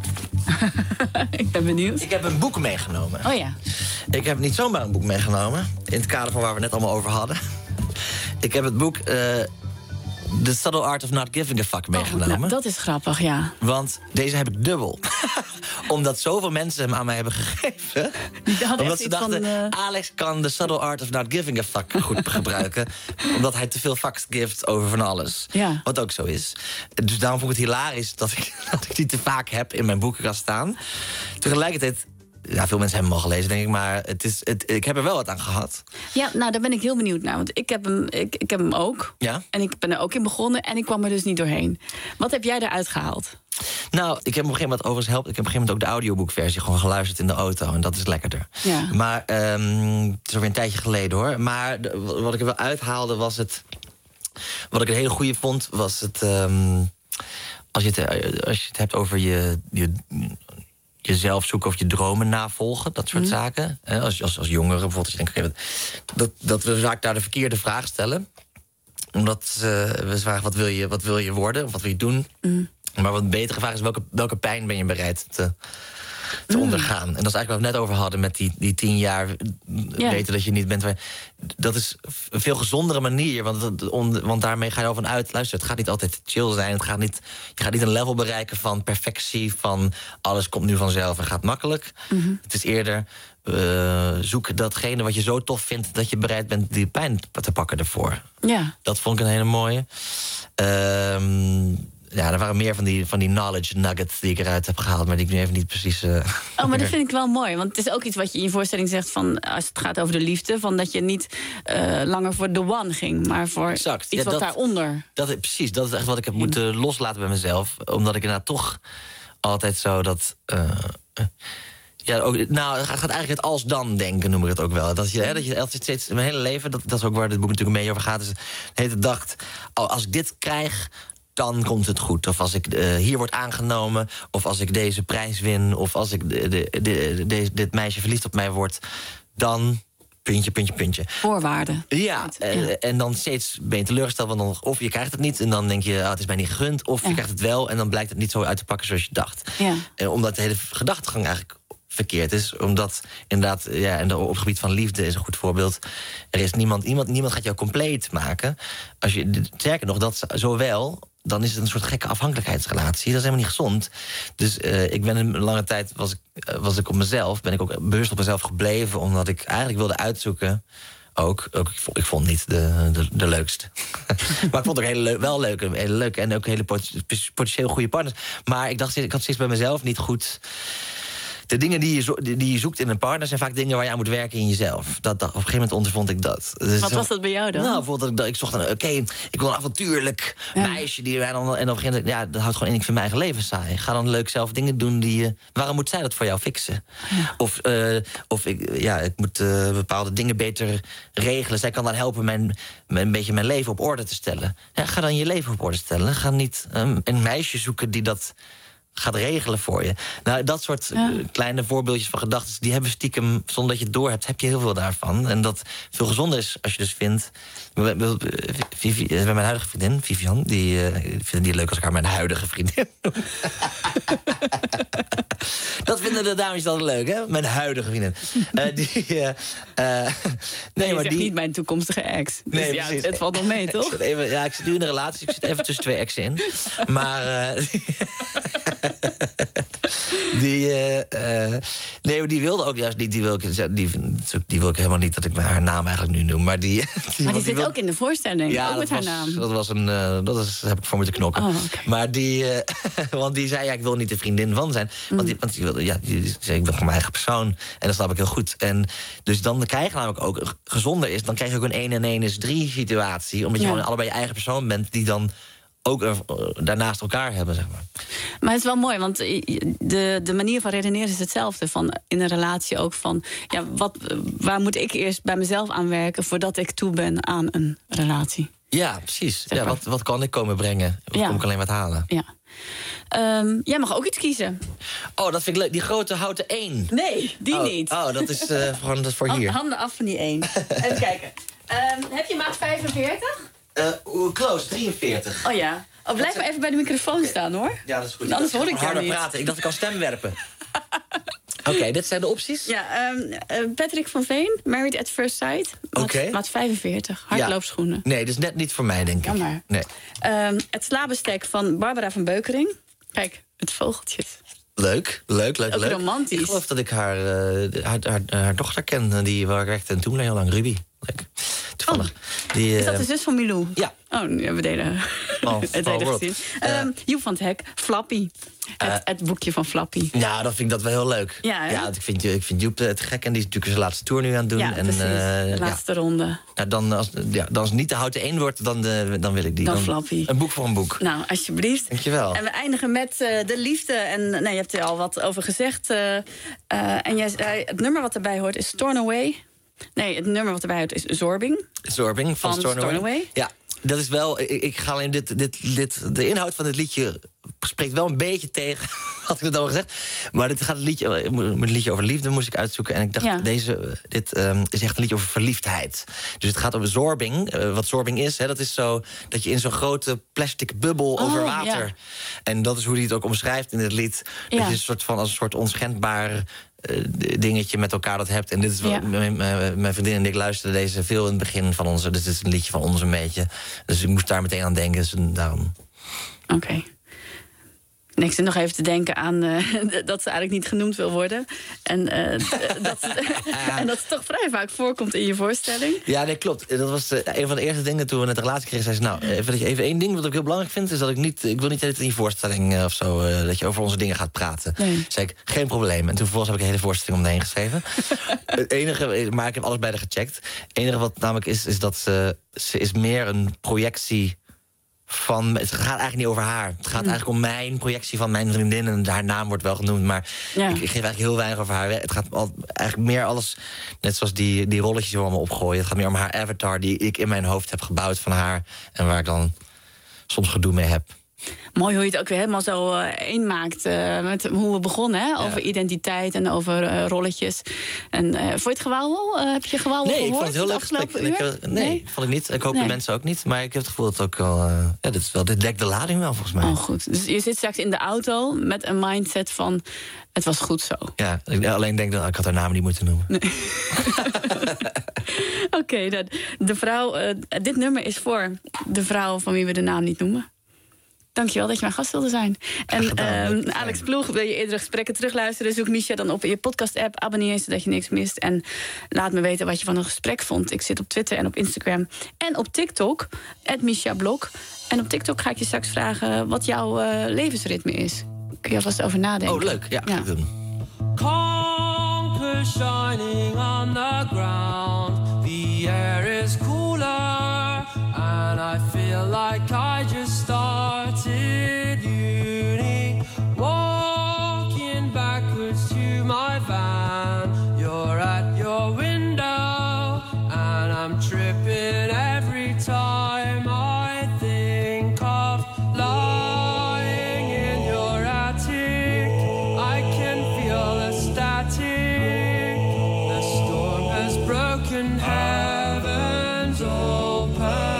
Ik ben benieuwd. Ik heb een boek meegenomen. Oh ja. Ik heb niet zomaar een boek meegenomen. In het kader van waar we net allemaal over hadden. Ik heb het boek... Uh, The Subtle Art of Not Giving a Fuck meegenomen. Oh, nou, dat is grappig, ja. Want deze heb ik dubbel. Omdat zoveel mensen hem aan mij hebben gegeven. Omdat ze dachten, van, uh... Alex kan The Subtle Art of Not Giving a Fuck goed gebruiken. Omdat hij te veel fucks geeft over van alles. Ja. Wat ook zo is. Dus daarom vond ik het hilarisch dat ik, dat ik die te vaak heb in mijn boekenkast staan. Tegelijkertijd... Ja, veel mensen hebben hem al gelezen, denk ik, maar het is, het, ik heb er wel wat aan gehad. Ja, nou, daar ben ik heel benieuwd naar, want ik heb hem, ik, ik heb hem ook. Ja? En ik ben er ook in begonnen en ik kwam er dus niet doorheen. Wat heb jij eruit gehaald? Nou, ik heb op een gegeven moment overigens helpt. Ik heb op een gegeven moment ook de audioboekversie gewoon geluisterd in de auto. En dat is lekkerder. Ja. Maar um, het is alweer een tijdje geleden hoor. Maar de, wat ik er wel uithaalde was het... Wat ik een hele goede vond, was het... Um, als, je het als je het hebt over je... je jezelf zoeken of je dromen navolgen, dat soort mm. zaken. Als, als, als jongere bijvoorbeeld, je denkt, okay, dat, dat we vaak daar de verkeerde vraag stellen. Omdat uh, we vragen, wat wil je, wat wil je worden, of wat wil je doen? Mm. Maar wat een betere vraag is, welke, welke pijn ben je bereid te, te mm. ondergaan? En dat is eigenlijk wat we net over hadden met die, die tien jaar yeah. weten dat je niet bent. Dat is een veel gezondere manier, want, want daarmee ga je al van uit, luister, het gaat niet altijd chill zijn. Het gaat niet, je gaat niet een level bereiken van perfectie, van alles komt nu vanzelf en gaat makkelijk. Mm-hmm. Het is eerder, uh, zoek datgene wat je zo tof vindt dat je bereid bent die pijn te pakken ervoor. Yeah. Dat vond ik een hele mooie. Um, Ja, er waren meer van die, van die knowledge nuggets die ik eruit heb gehaald, maar die ik nu even niet precies... Uh, oh, maar dat vind ik wel mooi, want het is ook iets wat je in je voorstelling zegt van, als het gaat over de liefde, van dat je niet uh, langer voor the one ging, maar voor exact. iets ja, wat dat, daaronder. Dat, precies, dat is echt wat ik heb moeten loslaten bij mezelf, omdat ik inderdaad toch altijd zo dat... Uh, uh, Ja, ook, nou, het gaat eigenlijk het als-dan denken, noem ik het ook wel. Dat je, hè, dat je altijd steeds, mijn hele leven, dat, dat is ook waar dit boek natuurlijk mee over gaat, is de hele dacht, als ik dit krijg, dan komt het goed. Of als ik uh, hier word aangenomen, of als ik deze prijs win, of als ik de, de, de, de, dit meisje verliefd op mij wordt, dan... Puntje, puntje, puntje. Voorwaarden. Ja, en, ja. en dan steeds ben je teleurgesteld, want dan, of je krijgt het niet en dan denk je, oh, het is mij niet gegund, of ja. je krijgt het wel en dan blijkt het niet zo uit te pakken zoals je dacht. Ja. En omdat de hele gedachtegang eigenlijk verkeerd is, omdat inderdaad, ja, en op het gebied van liefde is een goed voorbeeld. Er is niemand, niemand, niemand gaat jou compleet maken. Als je, sterker nog, dat zowel, dan is het een soort gekke afhankelijkheidsrelatie. Dat is helemaal niet gezond. Dus uh, ik ben een lange tijd, was ik, uh, was ik op mezelf, ben ik ook bewust op mezelf gebleven, omdat ik eigenlijk wilde uitzoeken, ook, ook ik, vond, ik vond niet de, de, de leukste. Maar ik vond ook hele leuk, wel leuke, hele leuke en ook hele potentieel goede partners. Maar ik dacht, ik had steeds bij mezelf niet goed de dingen die je, zo, die, die je zoekt in een partner zijn vaak dingen waar je aan moet werken in jezelf. Dat, dat, op een gegeven moment ondervond ik dat. Dus Wat zo, was dat bij jou dan? Nou, bijvoorbeeld, ik, ik zocht een, oké, okay, ik wil een avontuurlijk Ja. meisje die en dan, en op een gegeven moment, ja, dat houdt gewoon in. Ik vind mijn eigen leven saai. Ga dan leuk zelf dingen doen die je. Waarom moet zij dat voor jou fixen? Ja. Of, uh, of ik, ja, ik moet uh, bepaalde dingen beter regelen. Zij kan dan helpen mijn, mijn, een beetje mijn leven op orde te stellen. Ja, ga dan je leven op orde stellen. Ga niet um, een meisje zoeken die dat gaat regelen voor je. Nou, dat soort Ja. uh, kleine voorbeeldjes van gedachten, die hebben stiekem, zonder dat je het door hebt, heb je heel veel daarvan. En dat veel gezonder is als je dus vindt. Bij mijn huidige vriendin, Vivian, die uh, vinden die leuk als ik haar mijn huidige vriendin noem. Dat vinden de dames dan leuk, hè? Mijn huidige vriendin. Uh, die, uh, uh, nee, Nee, maar die. niet mijn toekomstige ex. Dus Nee, ja, precies. het valt nog mee, Ik toch? zit even, ja, ik zit nu in een relatie. Ik zit even tussen twee exen in. Maar. Uh, die. Uh, uh, nee, maar die wilde ook juist niet. Die wil, ik, die, die wil ik helemaal niet dat ik haar naam eigenlijk nu noem. Maar die. die Maar die zit wil, ook in de voorstelling, ja, ook met dat haar was, naam. Dat was een. Uh, dat is, heb ik voor moeten knokken. Oh, okay. Maar die. Uh, want die zei, ja, ik wil niet de vriendin van zijn. Mm. Want die, want die wilde, ja, die zei, ik ben gewoon mijn eigen persoon. En dat snap ik heel goed. En dus dan krijg je namelijk ook, gezonder is, dan krijg je ook een één en één is drie situatie. Omdat je Ja. gewoon allebei je eigen persoon bent, die dan ook uh, daarnaast elkaar hebben, zeg maar. Maar het is wel mooi, want de, de manier van redeneren is hetzelfde. Van in een relatie ook van, ja, wat, waar moet ik eerst bij mezelf aan werken voordat ik toe ben aan een relatie? Ja, precies. Zeg Ja, maar. wat, wat kan ik komen brengen? Of Ja. kom ik alleen wat halen? Ja. Um, jij mag ook iets kiezen. Oh, dat vind ik leuk. Die grote houten één. Nee, die oh, niet. Oh, dat is, uh, gewoon, dat is voor hier. Handen af van die één. Even kijken. Um, heb je maat vijfenveertig? Uh, close, drieënveertig. Oh ja. Oh, blijf maar even bij de microfoon okay. staan, hoor. Ja, dat is goed. Anders hoor ik jou niet. praten. Ik dacht, ik kan stem werpen. Oké, okay, dit zijn de opties? Ja, um, uh, Patrick van Veen, Married at First Sight. Maat, okay. maat vijfenveertig, hardloopschoenen. Ja. Nee, dat is net niet voor mij, denk ik. Jammer. Nee. Um, het slaabestek van Barbara van Beukering. Kijk, het vogeltjes. Leuk, leuk, leuk, ook leuk. romantisch. Ik geloof dat ik haar, uh, haar, haar, haar dochter ken, die werkte en toen heel lang, Ruby. Leuk. Toevallig. Oh. Die, uh, is dat de zus van Milou? Ja. Oh, ja, we deden oh, het hele gezien. Uh, um, Joep van het Hek, Flappy. Het, uh, het boekje van Flappy. Ja, dat vind ik dat wel heel leuk. Ja, ja ik, vind, ik vind Joep het gek en die is natuurlijk zijn laatste tour nu aan het doen. Ja, en, precies. Uh, de laatste ja. ronde. Nou, dan, als, ja, dan als het niet de houten één wordt, dan, uh, dan wil ik die. Dan, dan Flappy. Een boek voor een boek. Nou, alsjeblieft. Dankjewel. En we eindigen met uh, de liefde. En nou, je hebt er al wat over gezegd. Uh, uh, en jij, uh, het nummer wat erbij hoort is Torn Away. Nee, het nummer wat erbij hoort is Zorbing. Zorbing van, van Stornoway. Stornoway. Ja, dat is wel. Ik, ik ga alleen dit, dit, dit. De inhoud van dit liedje spreekt wel een beetje tegen. Had ik het al gezegd. Maar dit gaat het liedje. Een liedje over liefde moest ik uitzoeken. En ik dacht, ja. deze. Dit um, is echt een liedje over verliefdheid. Dus het gaat over zorbing. Uh, wat zorbing is, hè, dat is zo. Dat je in zo'n grote plastic bubbel oh, over water. Ja. En dat is hoe hij het ook omschrijft in het lied. Dat ja. je een soort van als een soort onschendbaar Uh, dingetje met elkaar dat hebt. En dit is wel, ja. mijn, mijn vriendin en ik luisterden deze veel in het begin van onze. Dus dit is een liedje van ons een beetje. Dus ik moest daar meteen aan denken. Dus daarom. Oké. Okay. Ik zit nog even te denken aan uh, dat ze eigenlijk niet genoemd wil worden. En, uh, dat, en dat het toch vrij vaak voorkomt in je voorstelling. Ja, nee, klopt. Dat was uh, een van de eerste dingen toen we net een relatie kregen. Zei ze, nou, even, even één ding wat ik heel belangrijk vind, is dat ik niet, ik wil niet in je voorstelling uh, of zo, uh, dat je over onze dingen gaat praten. Nee. Zei ik, geen probleem. En toen vervolgens heb ik een hele voorstelling om me heen geschreven. Het enige, maar ik heb alles bij haar gecheckt. Het enige wat namelijk is, is dat ze, ze is meer een projectie van, het gaat eigenlijk niet over haar. Het gaat eigenlijk om mijn projectie van mijn vriendin. En haar naam wordt wel genoemd, maar ja. ik, ik geef eigenlijk heel weinig over haar. Het gaat al, eigenlijk meer alles, net zoals die, die rolletjes die we allemaal opgooien. Het gaat meer om haar avatar die ik in mijn hoofd heb gebouwd van haar. En waar ik dan soms gedoe mee heb. Mooi hoe je het ook weer helemaal zo uh, één maakt uh, met hoe we begonnen, hè? Over ja. identiteit en over uh, rolletjes. En uh, vond je het gewauwel? Uh, heb je gewauwel nee, gehoord? Nee, ik vond het heel leuk. Ik, ik, nee, nee, vond ik niet. Ik hoop nee. de mensen ook niet. Maar ik heb het gevoel dat het ook wel. Uh, ja, dit, is wel dit dekt de lading wel, volgens mij. Oh, goed. Dus je zit straks in de auto met een mindset van het was goed zo. Ja, ik alleen denk dat ik had haar naam niet moeten noemen. Nee. Oké, okay, de, de vrouw. Uh, dit nummer is voor de vrouw van wie we de naam niet noemen. Dankjewel dat je mijn gast wilde zijn. En uh, Alex Ploeg, wil je eerdere gesprekken terugluisteren? Zoek Misha dan op in je podcast-app. Abonneer je zodat je niks mist. En laat me weten wat je van een gesprek vond. Ik zit op Twitter en op Instagram. En op TikTok, at Misha Blok. En op TikTok ga ik je straks vragen wat jouw uh, levensritme is. Kun je alvast over nadenken. Oh, leuk. Ja, ga ik doen. conquer shining on the ground. The air is cooler, and I feel like I just started uni. Walking backwards to my van. You're at your window, and I'm tripping every time I think of lying in your attic. I can feel the static. The storm has broken, heavens open.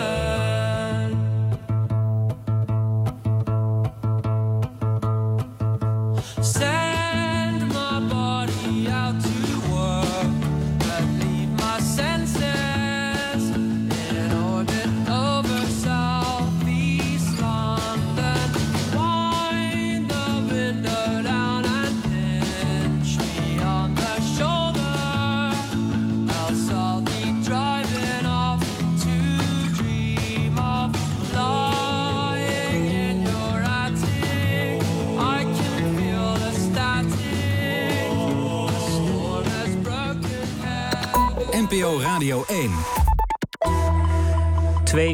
Send my body out to work, but leave my senses in orbit over southeast London. Wind the window down and pinch me on the shoulder, else I'll be driving off to dream of lying in your attic. I can feel the static. The storm has broken heaven. N P O Radio één.